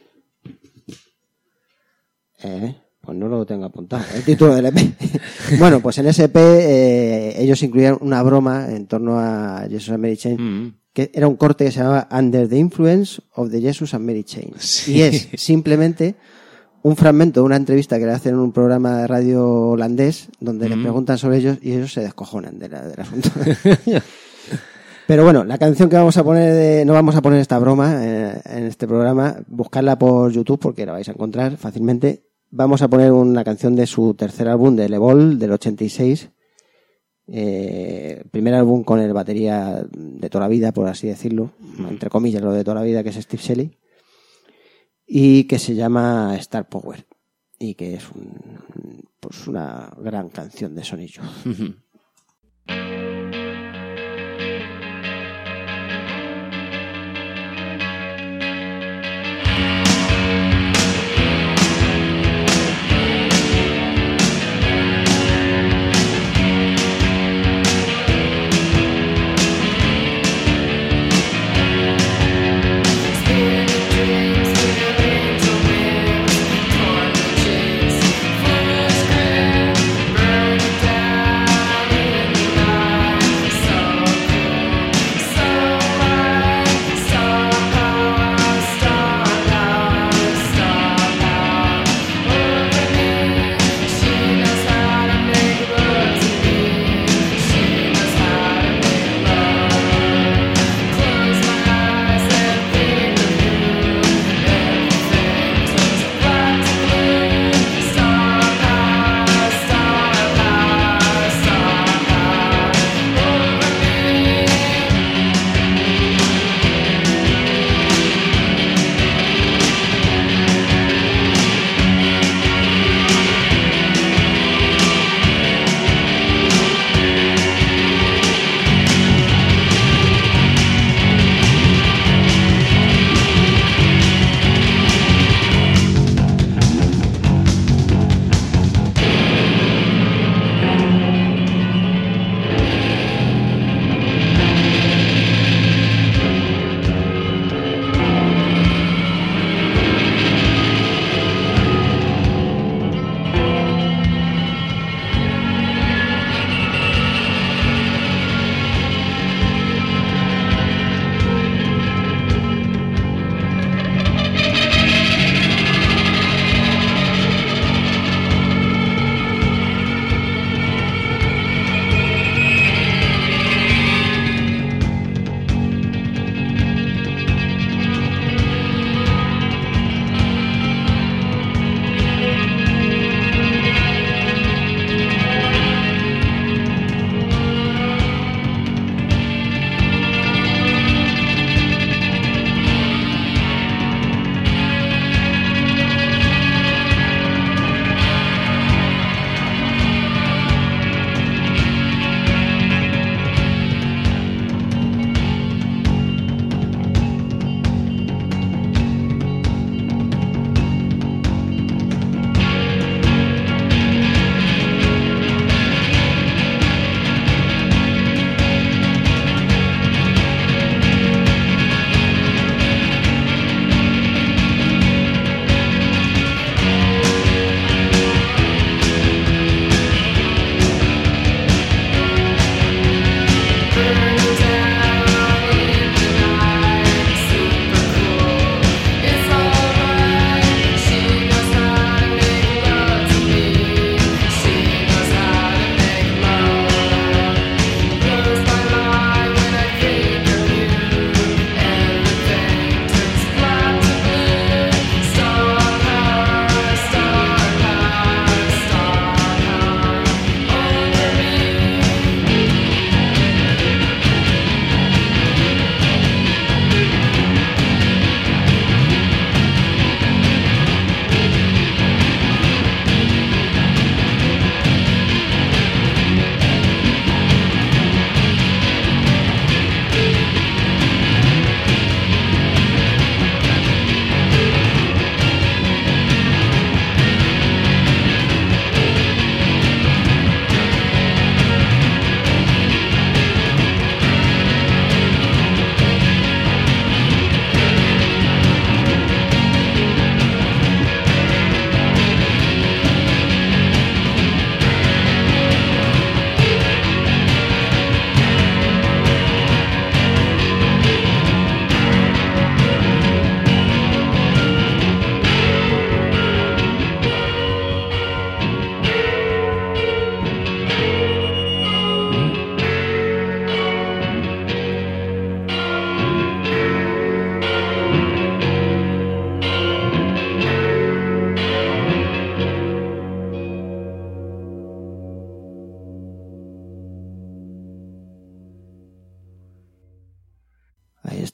pues no lo tengo apuntado, el título del EP. Bueno, pues en ese EP ellos incluían una broma en torno a Jesus and Mary Chain, que era un corte que se llamaba Under the Influence of the Jesus and Mary Chain. Sí. Y es simplemente un fragmento de una entrevista que le hacen en un programa de radio holandés donde les preguntan sobre ellos y ellos se descojonan del asunto. Pero bueno, la canción que vamos a poner, no vamos a poner esta broma en este programa, buscarla por YouTube porque la vais a encontrar fácilmente. Vamos a poner una canción de su tercer álbum, de Levol, del 86. Primer álbum con el batería de toda la vida, por así decirlo, entre comillas lo de toda la vida, que es Steve Shelley, y que se llama Star Power, y que es pues una gran canción de Sonic Youth. Down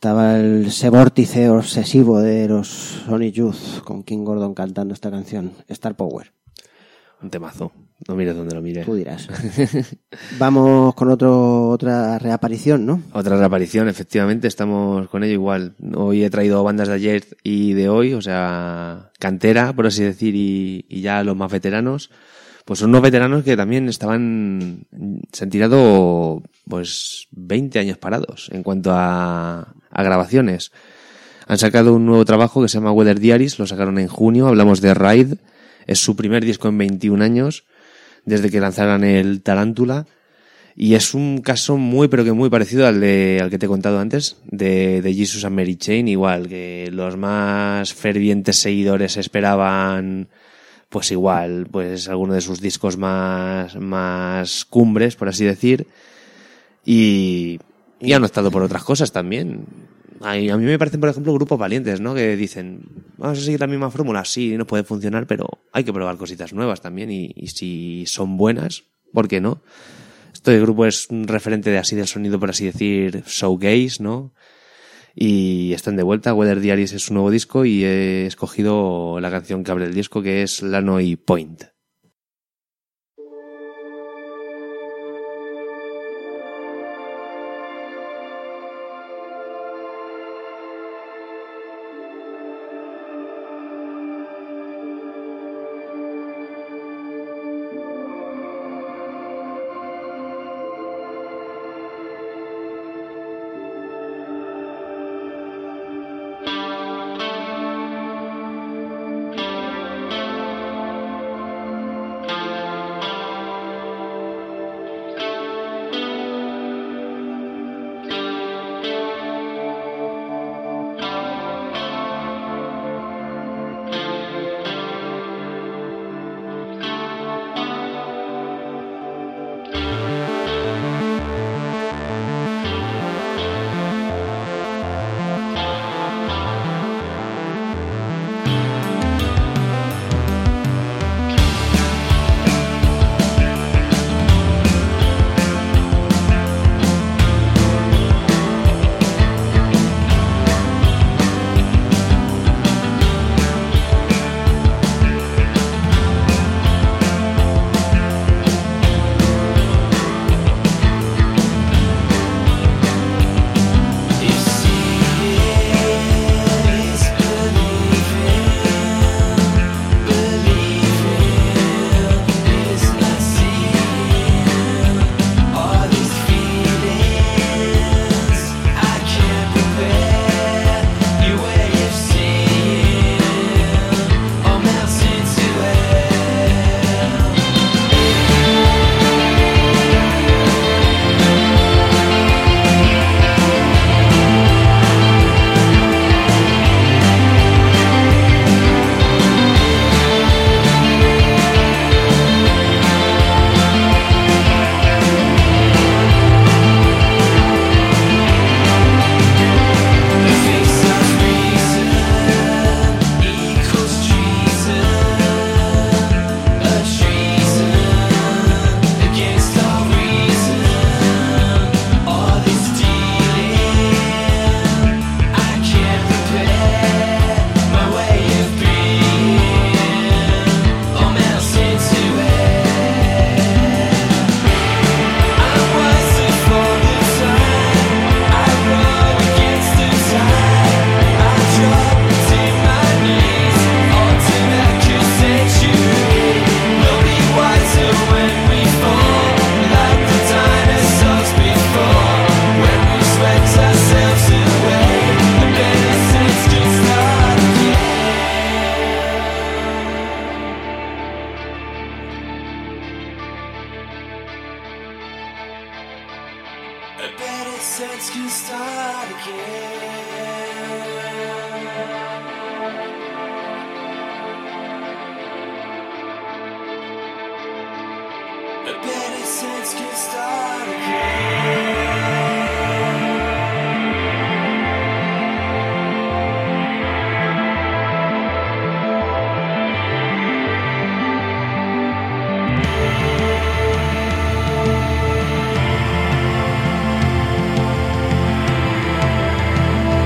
estaba ese vórtice obsesivo de los Sonic Youth con King Gordon cantando esta canción, Star Power. Un temazo. No mires donde lo mires. Tú dirás. Vamos con otra reaparición, ¿no? Otra reaparición, efectivamente, estamos con ello igual. Hoy he traído bandas de ayer y de hoy, o sea, cantera, por así decir, y ya los más veteranos. Pues son unos veteranos que también se han tirado pues 20 años parados en cuanto a grabaciones. Han sacado un nuevo trabajo que se llama Weather Diaries, lo sacaron en junio, hablamos de Ride, es su primer disco en 21 años, desde que lanzaron el Tarántula, y es un caso muy pero que muy parecido al que te he contado antes, de Jesus and Mary Chain, igual, que los más fervientes seguidores esperaban pues igual, pues alguno de sus discos más cumbres, por así decir, y han optado por otras cosas también. A mí me parecen, por ejemplo, grupos valientes, ¿no? Que dicen, vamos a seguir la misma fórmula, sí, no puede funcionar, pero hay que probar cositas nuevas también, y si son buenas, ¿por qué no? Este grupo es un referente del sonido, por así decir, showgaze, ¿no? Y están de vuelta. Weather Diaries es su nuevo disco y he escogido la canción que abre el disco, que es Lannoy Point. sense can start again. A better sense can start again.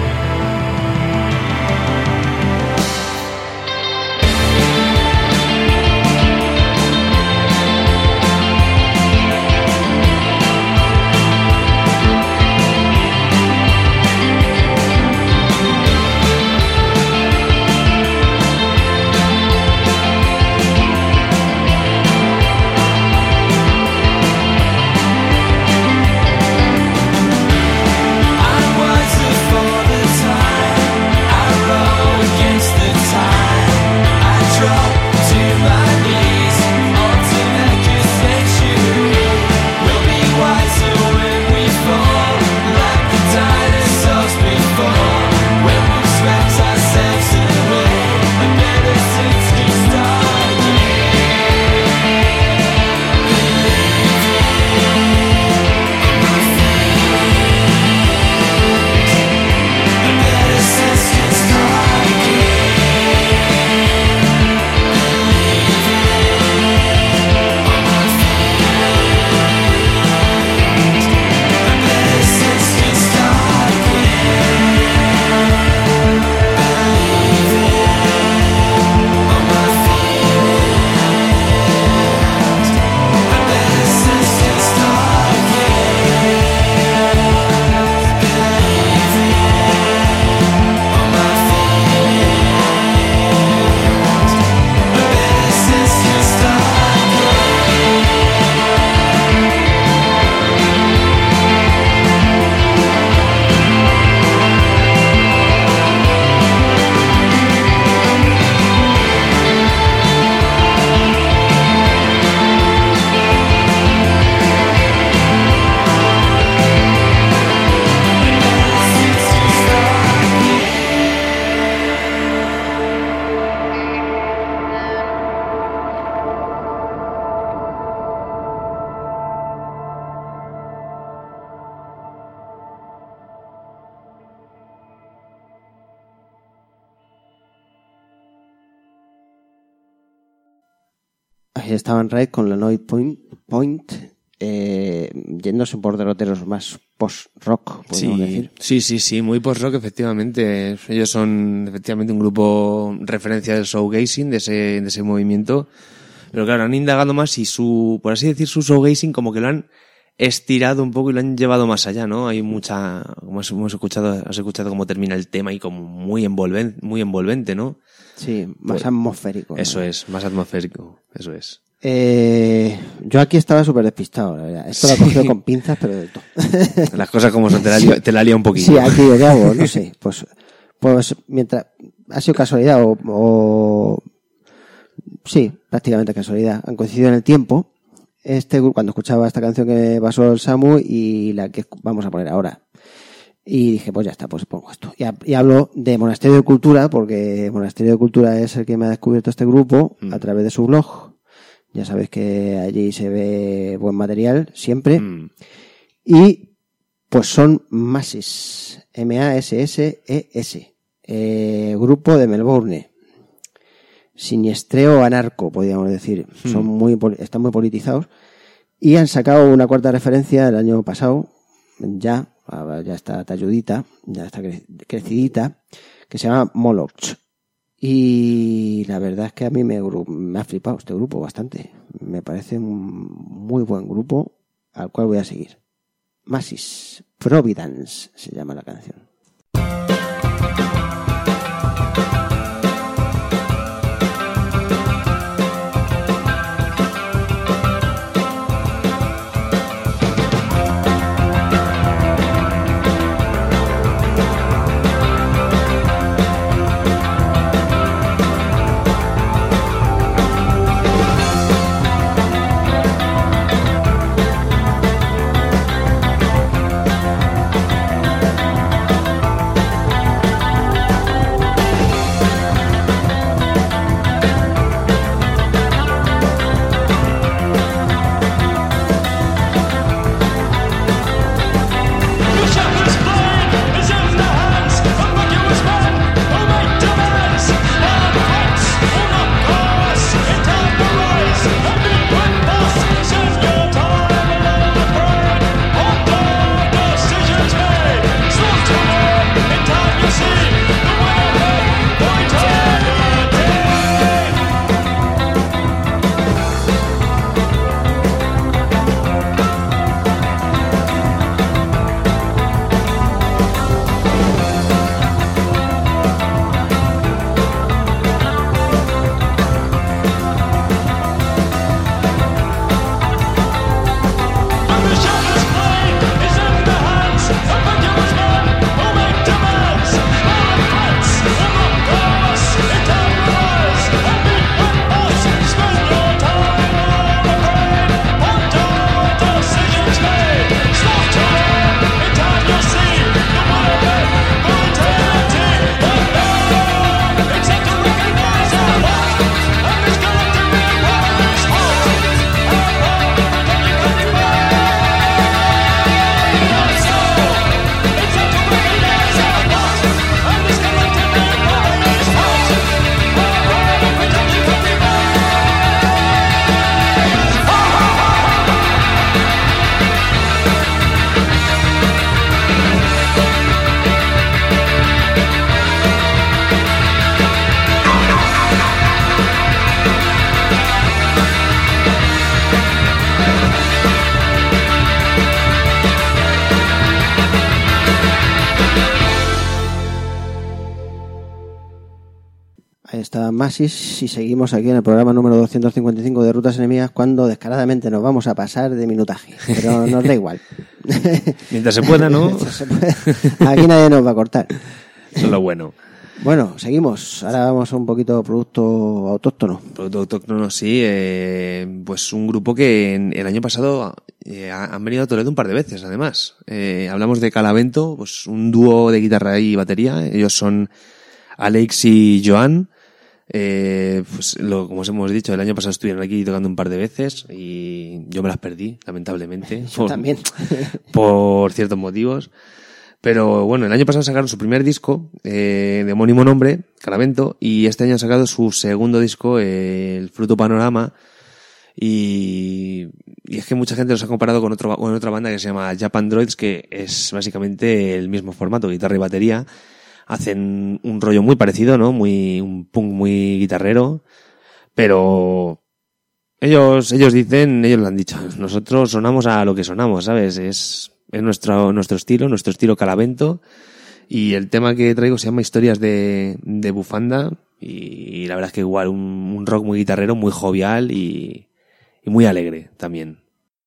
Ahí estaban Raid con la Noise Point, yéndose por derroteros más post-rock, podemos decir. Sí, muy post-rock, efectivamente. Ellos son efectivamente un grupo referencia del showgazing, de ese movimiento. Pero claro, han indagado más y por así decir, su showgazing como que lo han estirado un poco y lo han llevado más allá, ¿no? Hay mucha, como has escuchado cómo termina el tema y como muy envolvente, ¿no? Sí, más atmosférico. Eso ¿no? Es, más atmosférico, eso es. Yo aquí estaba súper despistado, la verdad. Esto lo he cogido con pinzas, pero de todo. Las cosas como son, te la lía un poquito. Sí, aquí yo qué hago, no sé. Pues mientras ha sido casualidad sí, prácticamente casualidad. Han coincidido en el tiempo. Cuando escuchaba esta canción que pasó el Samu y la que vamos a poner ahora. Y dije, pues ya está, pues pongo esto. Y hablo de Monasterio de Cultura, porque Monasterio de Cultura es el que me ha descubierto este grupo a través de su blog. Ya sabéis que allí se ve buen material, siempre. Y pues son Masses, M-A-S-S-E-S. Grupo de Melbourne. Siniestreo anarco, podríamos decir. Están muy politizados. Y han sacado una cuarta referencia el año pasado, ya está talludita, ya está crecidita, que se llama Moloch. Y la verdad es que a mí me ha flipado este grupo bastante. Me parece un muy buen grupo al cual voy a seguir. Masses, Providence se llama la canción. Ahí está Masses y seguimos aquí en el programa número 255 de Rutas Enemigas cuando descaradamente nos vamos a pasar de minutaje, pero nos da igual. Mientras se pueda, ¿no? Aquí nadie nos va a cortar. Eso es lo bueno. Bueno, seguimos. Ahora vamos a un poquito producto autóctono. Producto autóctono, sí. Pues un grupo que el año pasado han venido a Toledo un par de veces, además. Hablamos de Calavento, pues un dúo de guitarra y batería. Ellos son Alex y Joan. Pues como os hemos dicho, el año pasado estuvieron aquí tocando un par de veces y yo me las perdí, lamentablemente. Yo también. Por ciertos motivos. Pero bueno, el año pasado sacaron su primer disco de homónimo nombre, Calavento, y este año han sacado su segundo disco, El Fruto Panorama, Y es que mucha gente los ha comparado con otra banda que se llama Japan Droids, que es básicamente el mismo formato, guitarra y batería. Hacen un rollo muy parecido, ¿no? Un punk muy guitarrero, pero ellos lo han dicho, nosotros sonamos a lo que sonamos, ¿sabes? Es nuestro estilo Calavento, y el tema que traigo se llama Historias de Bufanda, y la verdad es que igual un rock muy guitarrero, muy jovial y muy alegre también.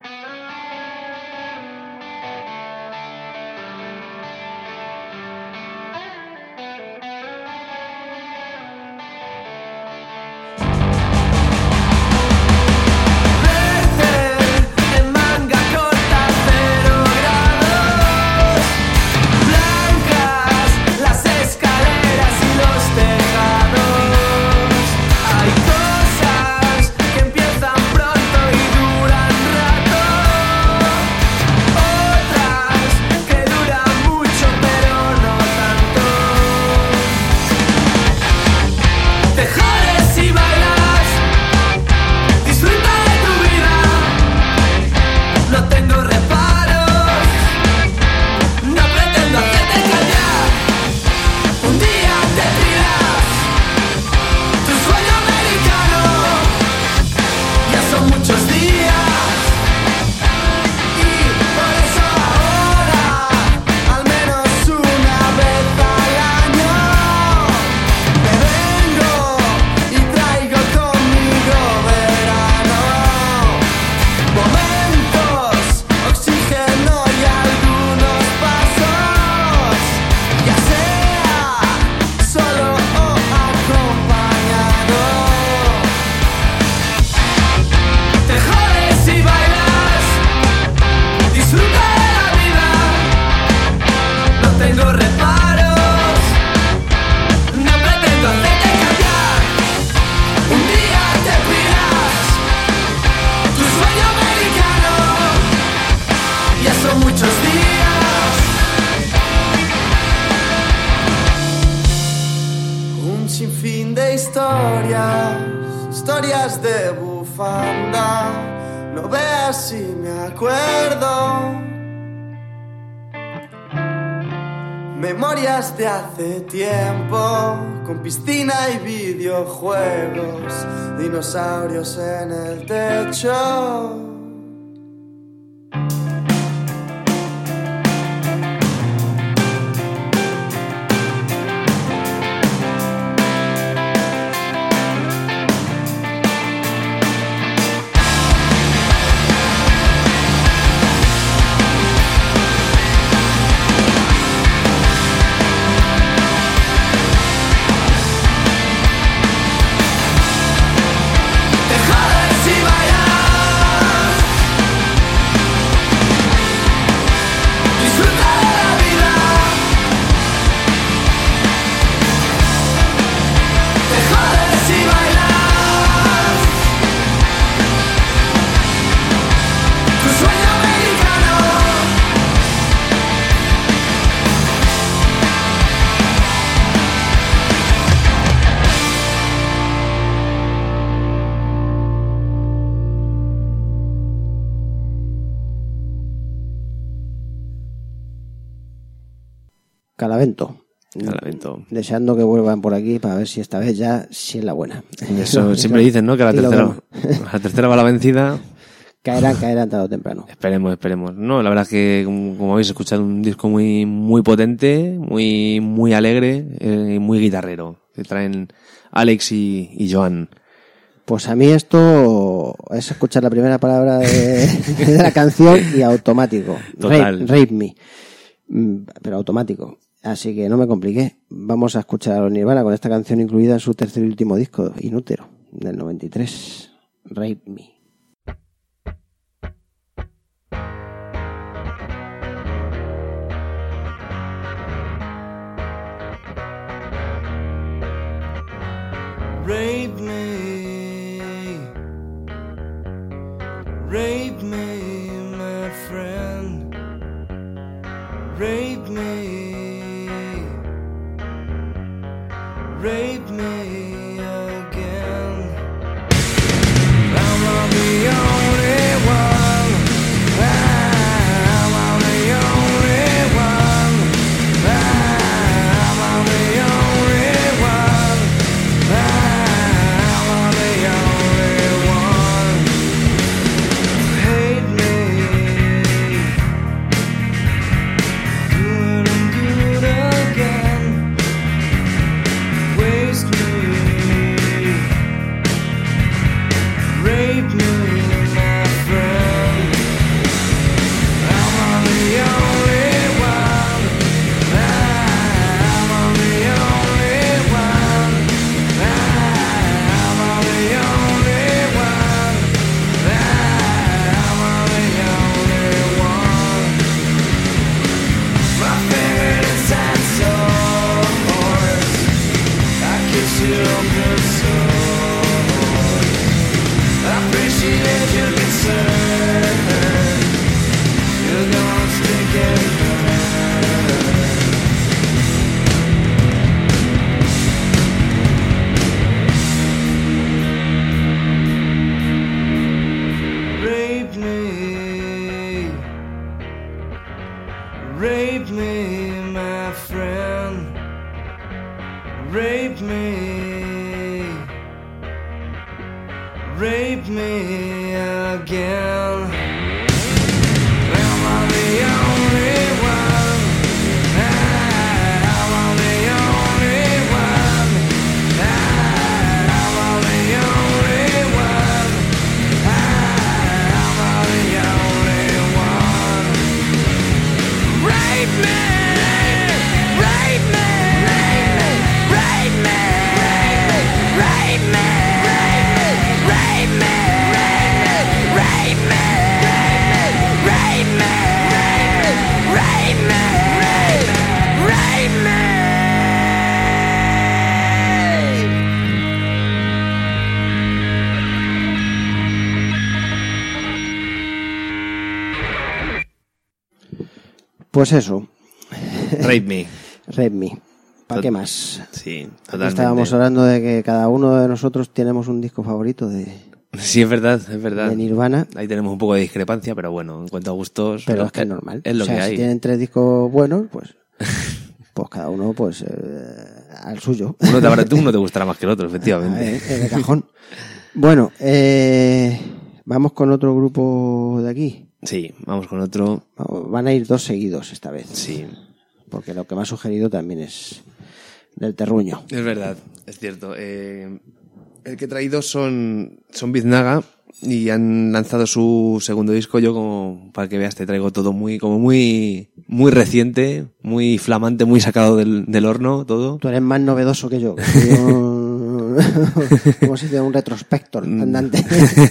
Historias de bufanda, no veas si me acuerdo. Memorias de hace tiempo, con piscina y videojuegos, dinosaurios en el techo. Calavento. Deseando que vuelvan por aquí para ver si esta vez ya sí es la buena. Eso siempre dicen, ¿no? Que a la tercera va la vencida. Caerán tarde o temprano. Esperemos. No, la verdad es que, como habéis escuchado, un disco muy, muy potente, muy, muy alegre, muy guitarrero. Que traen Alex y Joan. Pues a mí esto es escuchar la primera palabra de la canción y automático. Total. Rape Me. Pero automático. Así que no me compliqué. Vamos a escuchar a los Nirvana con esta canción incluida en su tercer y último disco, Inútero, del 93. Rape Me. Rape me, rape me, my friend. Rape me, rape me again. I'm on the Rape me, my friend. Rape me. Rape me again. Am I the only one? Am I the only one? Am I the only one? Am I the only one? Rape me! Rape me! Rape me! Rape me! Rape me! Rape me! Rape me! Rape me! Rape me! Pues eso, Rape Me. Rape Me. ¿Para qué más? Sí, Aquí totalmente. estábamos hablando de que cada uno de nosotros tenemos un disco favorito de Sí, es verdad, es verdad. de Nirvana, Ahí tenemos un poco de discrepancia, pero bueno, en cuanto a gustos... pero es que es normal. Es lo o sea, que si hay. tienen 3 discos buenos, pues cada uno pues al suyo. Uno te gustará más que el otro, efectivamente. De cajón. Bueno, vamos con otro grupo de aquí. Sí, vamos con otro. Van a ir 2 seguidos esta vez. Sí, Porque lo que me ha sugerido también es del terruño. es verdad, es cierto. El que he traído son Biznaga y han lanzado su segundo disco. Yo, como para que veas, te traigo todo muy reciente, muy flamante, muy sacado del horno, todo. Tú eres más novedoso que yo. Como si fuera un retrospector andante.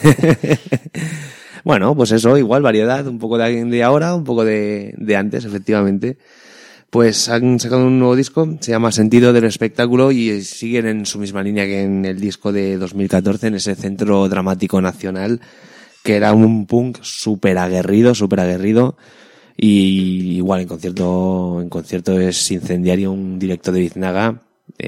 Bueno, pues eso, igual, variedad, un poco de ahora, un poco de antes, efectivamente. Pues han sacado un nuevo disco, se llama Sentido del Espectáculo, y siguen en su misma línea que en el disco de 2014, en ese Centro Dramático Nacional, que era un punk súper aguerrido, y igual en concierto es incendiario, un directo de Biznaga,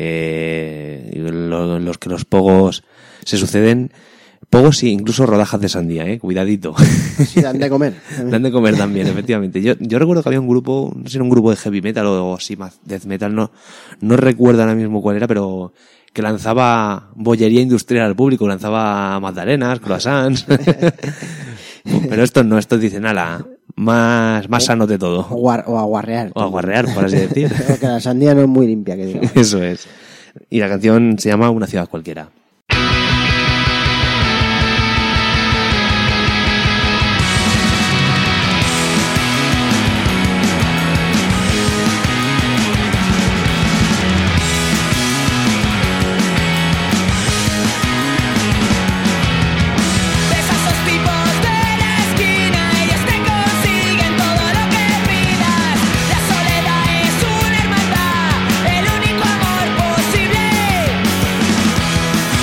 los que los pogos se suceden. Pogos y incluso rodajas de sandía, cuidadito. Sí, dan de comer. Dan de comer también, efectivamente. Yo recuerdo que había un grupo, no sé si era un grupo de heavy metal o sí, más death metal, no recuerdo ahora mismo cuál era, pero que lanzaba bollería industrial al público, lanzaba magdalenas, croissants. Pero estos dicen, ala, más sano de todo. O aguarrear. O aguarrear, por así decir. Porque la sandía no es muy limpia, que digamos. Eso es. Y la canción se llama Una ciudad cualquiera. Posible.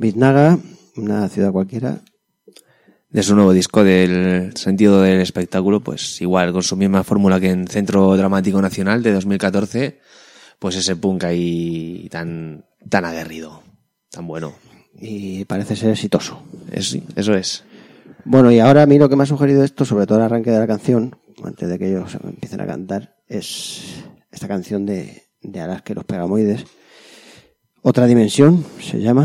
Biznaga, una ciudad cualquiera. De su nuevo disco, del sentido del espectáculo, pues igual, con su misma fórmula que en Centro Dramático Nacional de 2014, pues ese punk ahí tan aguerrido, tan bueno. Y parece ser exitoso. Sí, eso es. Bueno, y ahora a mí lo que me ha sugerido esto, sobre todo el arranque de la canción, antes de que ellos empiecen a cantar, es esta canción de Alaska y los Pegamoides. Otra dimensión, se llama.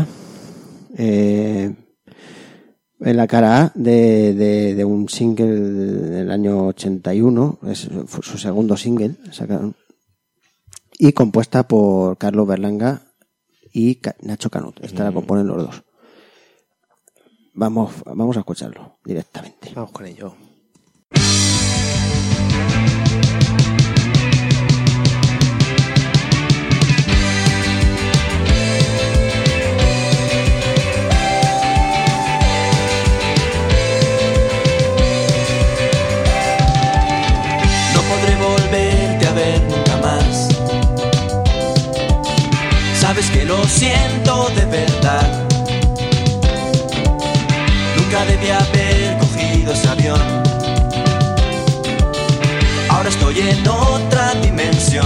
En la cara A de un single del año 81, es su segundo single, sacaron, y compuesta por Carlos Berlanga y Nacho Canut. Esta la componen los dos. Vamos a escucharlo directamente. Vamos con ello. Sabes que lo siento de verdad. Nunca debí haber cogido ese avión. Ahora estoy en otra dimensión.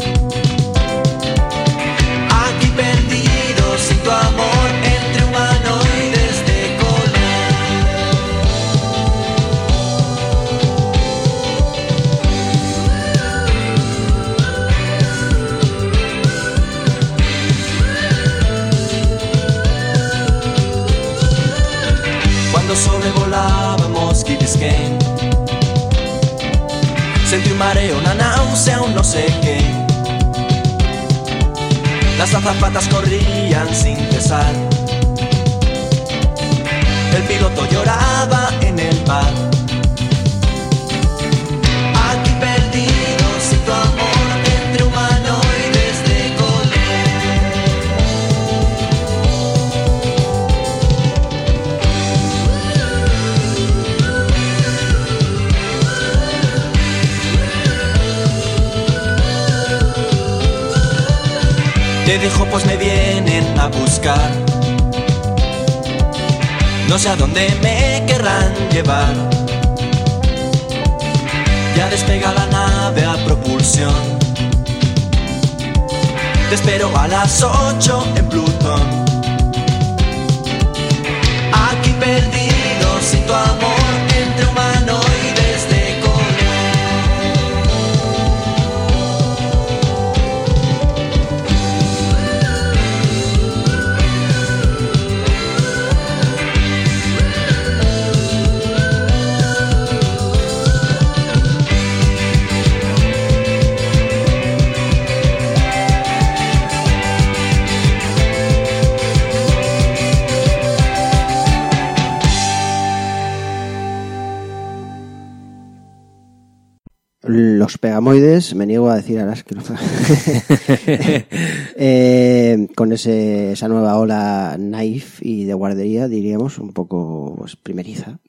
Aquí perdido sin tu amor entre humanoides de sobrevolábamos Key Biscayne, sentí un mareo, una náusea, un no sé qué. Las azafatas corrían sin cesar. El piloto lloraba en el bar. Aquí perdido sin tu amor entre humanoides de te dejo pues me vienen a buscar. No sé a dónde me querrán llevar. Ya despega la nave a propulsión. Te espero a las 8 en Plutón. Aquí perdido sin tu amor entre humanoides de Los Pegamoides, me niego a decir Alaska. Con esa nueva ola naif y de guardería, diríamos, un poco pues, primeriza.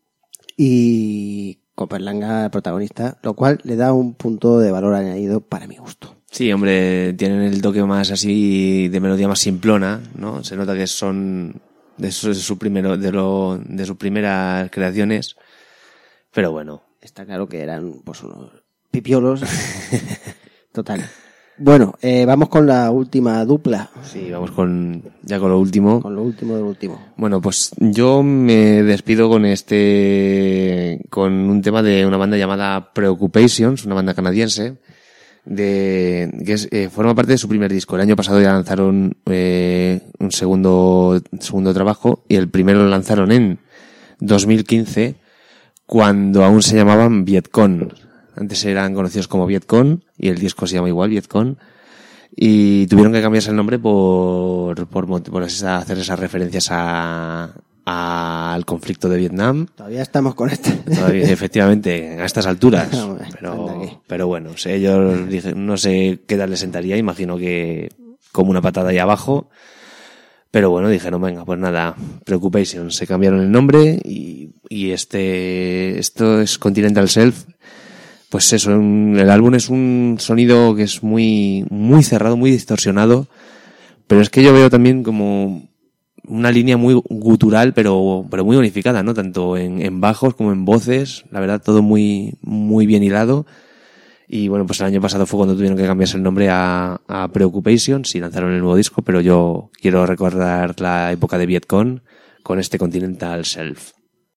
Y con Berlanga protagonista, lo cual le da un punto de valor añadido para mi gusto. Sí, hombre, tienen el toque más así de melodía más simplona, ¿no? Se nota que son de sus primeras creaciones, pero bueno. Está claro que eran pues unos pipiolos. Total. Bueno, vamos con la última dupla. Sí, vamos ya con lo último. Con lo último del último. Bueno, pues yo me despido con un tema de una banda llamada Preoccupations, una banda canadiense, que forma parte de su primer disco. El año pasado ya lanzaron un segundo trabajo, y el primero lo lanzaron en 2015, cuando aún se llamaban Vietcong. Antes eran conocidos como Vietcong, y el disco se llama igual, Vietcong, y tuvieron que cambiarse el nombre por hacer esas referencias al conflicto de Vietnam. Todavía estamos con esto. Todavía, efectivamente, a estas alturas. Pero bueno, ellos no sé qué tal les sentaría, imagino que como una patada ahí abajo. Pero bueno, dijeron, venga, pues nada, Preoccupation, se cambiaron el nombre y esto es Continental Self. Pues eso, el álbum es un sonido que es muy, muy cerrado, muy distorsionado, pero es que yo veo también como una línea muy gutural, pero muy unificada, ¿no? Tanto en bajos como en voces, la verdad, todo muy, muy bien hilado. Y bueno, pues el año pasado fue cuando tuvieron que cambiarse el nombre a Preoccupations y lanzaron el nuevo disco, pero yo quiero recordar la época de Vietcong con este Continental Self.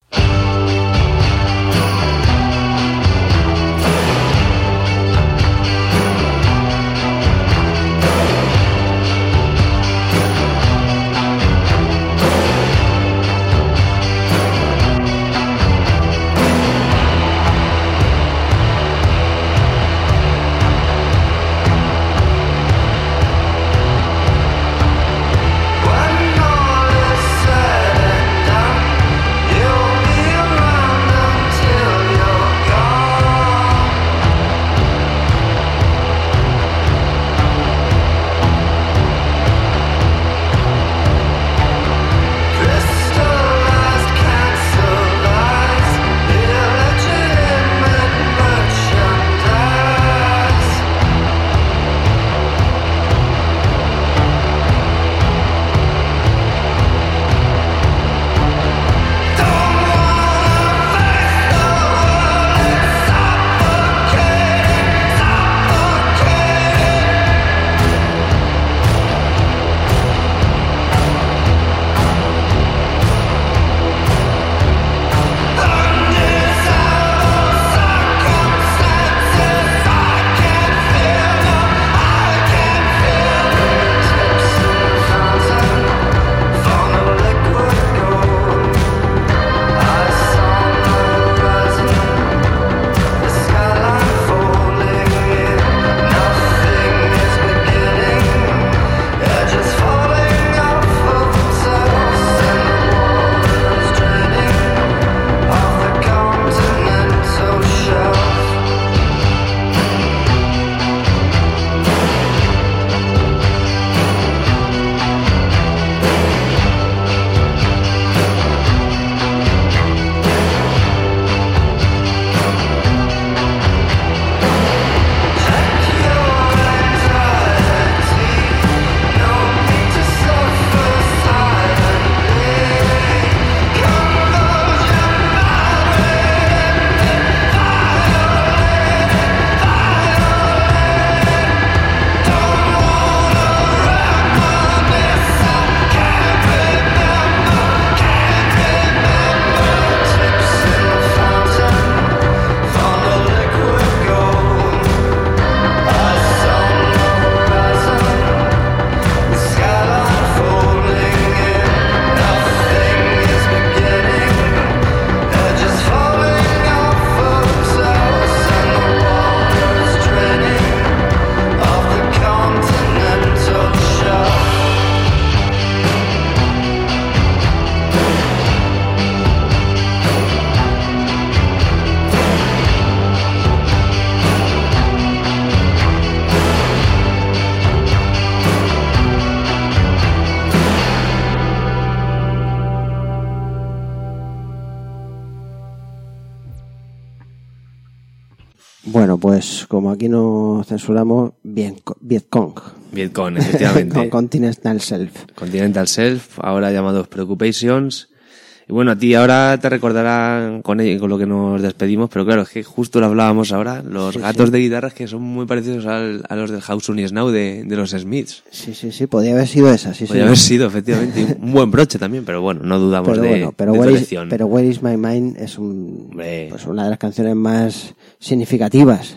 Bueno, pues como aquí no censuramos, Vietcong. Vietcong, efectivamente. Con Continental Self. Continental Self, ahora llamados Preoccupations. Y bueno, a ti ahora te recordarán con lo que nos despedimos, pero claro, es que justo lo hablábamos ahora, los gatos de guitarras que son muy parecidos a los del How Soon Is Now de los Smiths. Sí, podía haber sido esa, sí. Podía haber sido, efectivamente, un buen broche también, pero bueno, no dudamos de tu elección. Pero Where Is My Mind es pues una de las canciones más significativas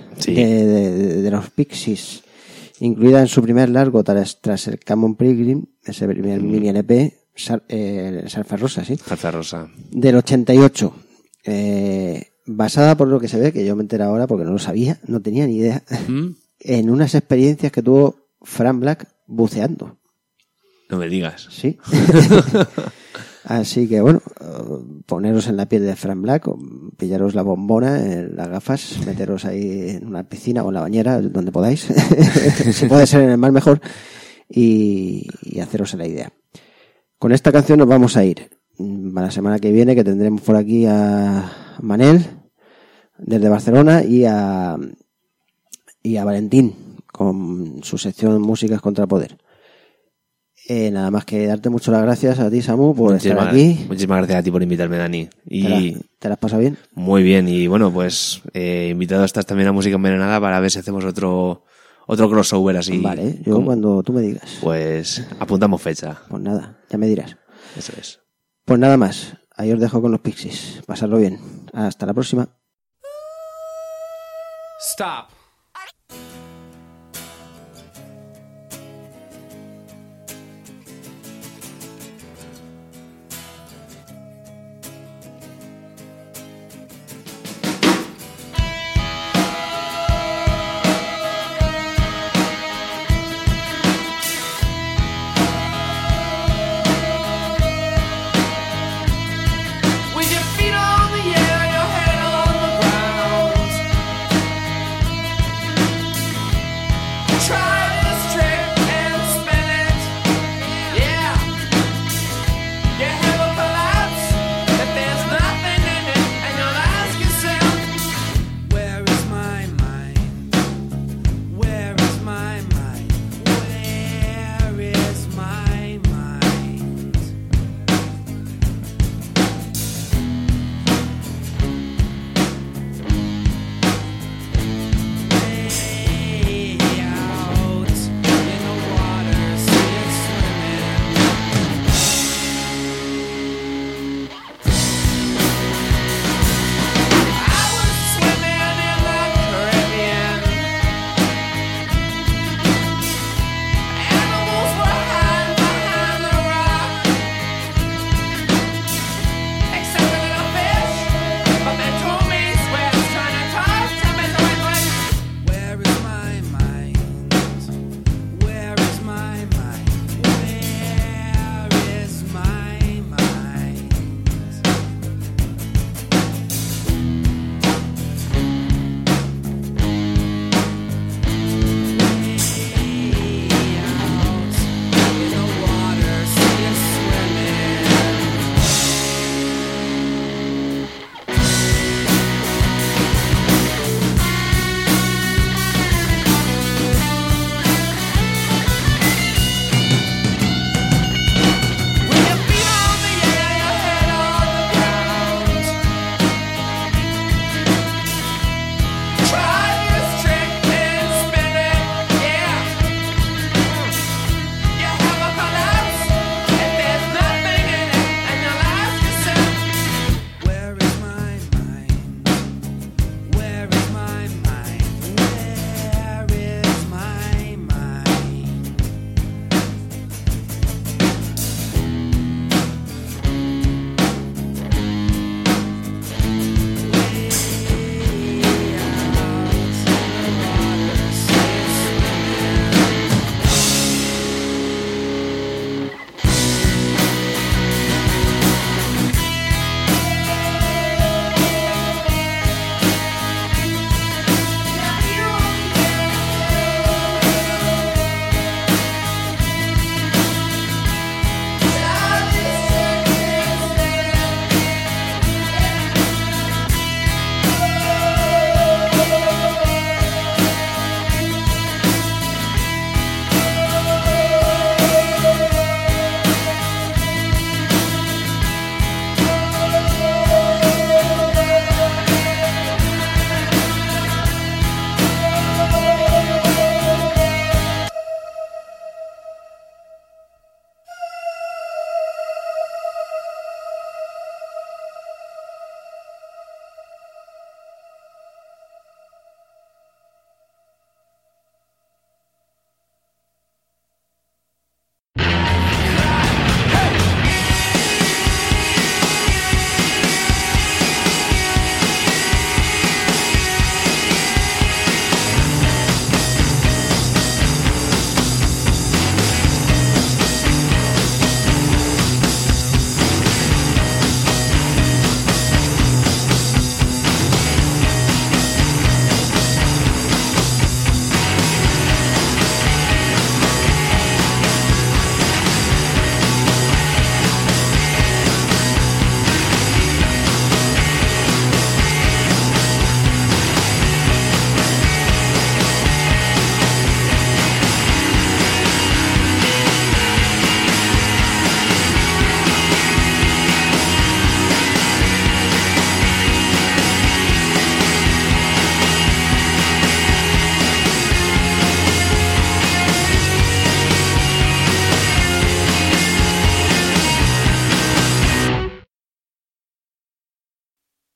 de los Pixies, incluida en su primer largo tras el Common Pilgrim, ese primer mini LP, Salsa Rosa, sí. Salsa Rosa. Del 88. Basada, por lo que se ve, que yo me enteré ahora porque no lo sabía, no tenía ni idea, en unas experiencias que tuvo Frank Black buceando. No me digas. Sí. Así que bueno, poneros en la piel de Frank Black, pillaros la bombona, las gafas, meteros ahí en una piscina o en la bañera, donde podáis. Si puede ser en el mar mejor. Y haceros la idea. Con esta canción nos vamos a ir para la semana que viene, que tendremos por aquí a Manel desde Barcelona y a Valentín con su sección Músicas contra Poder. Nada más que darte muchas las gracias a ti, Samu, por estar aquí. Muchísimas gracias a ti por invitarme, Dani. Y ¿Te la has pasado bien? Muy bien, y bueno, pues invitado estás también a Música Envenenada para ver si hacemos otro crossover así. Vale, yo cuando tú me digas. Pues apuntamos fecha. Pues nada, ya me dirás. Eso es. Pues nada más, ahí os dejo con los Pixies. Pasarlo bien. Hasta la próxima. Stop.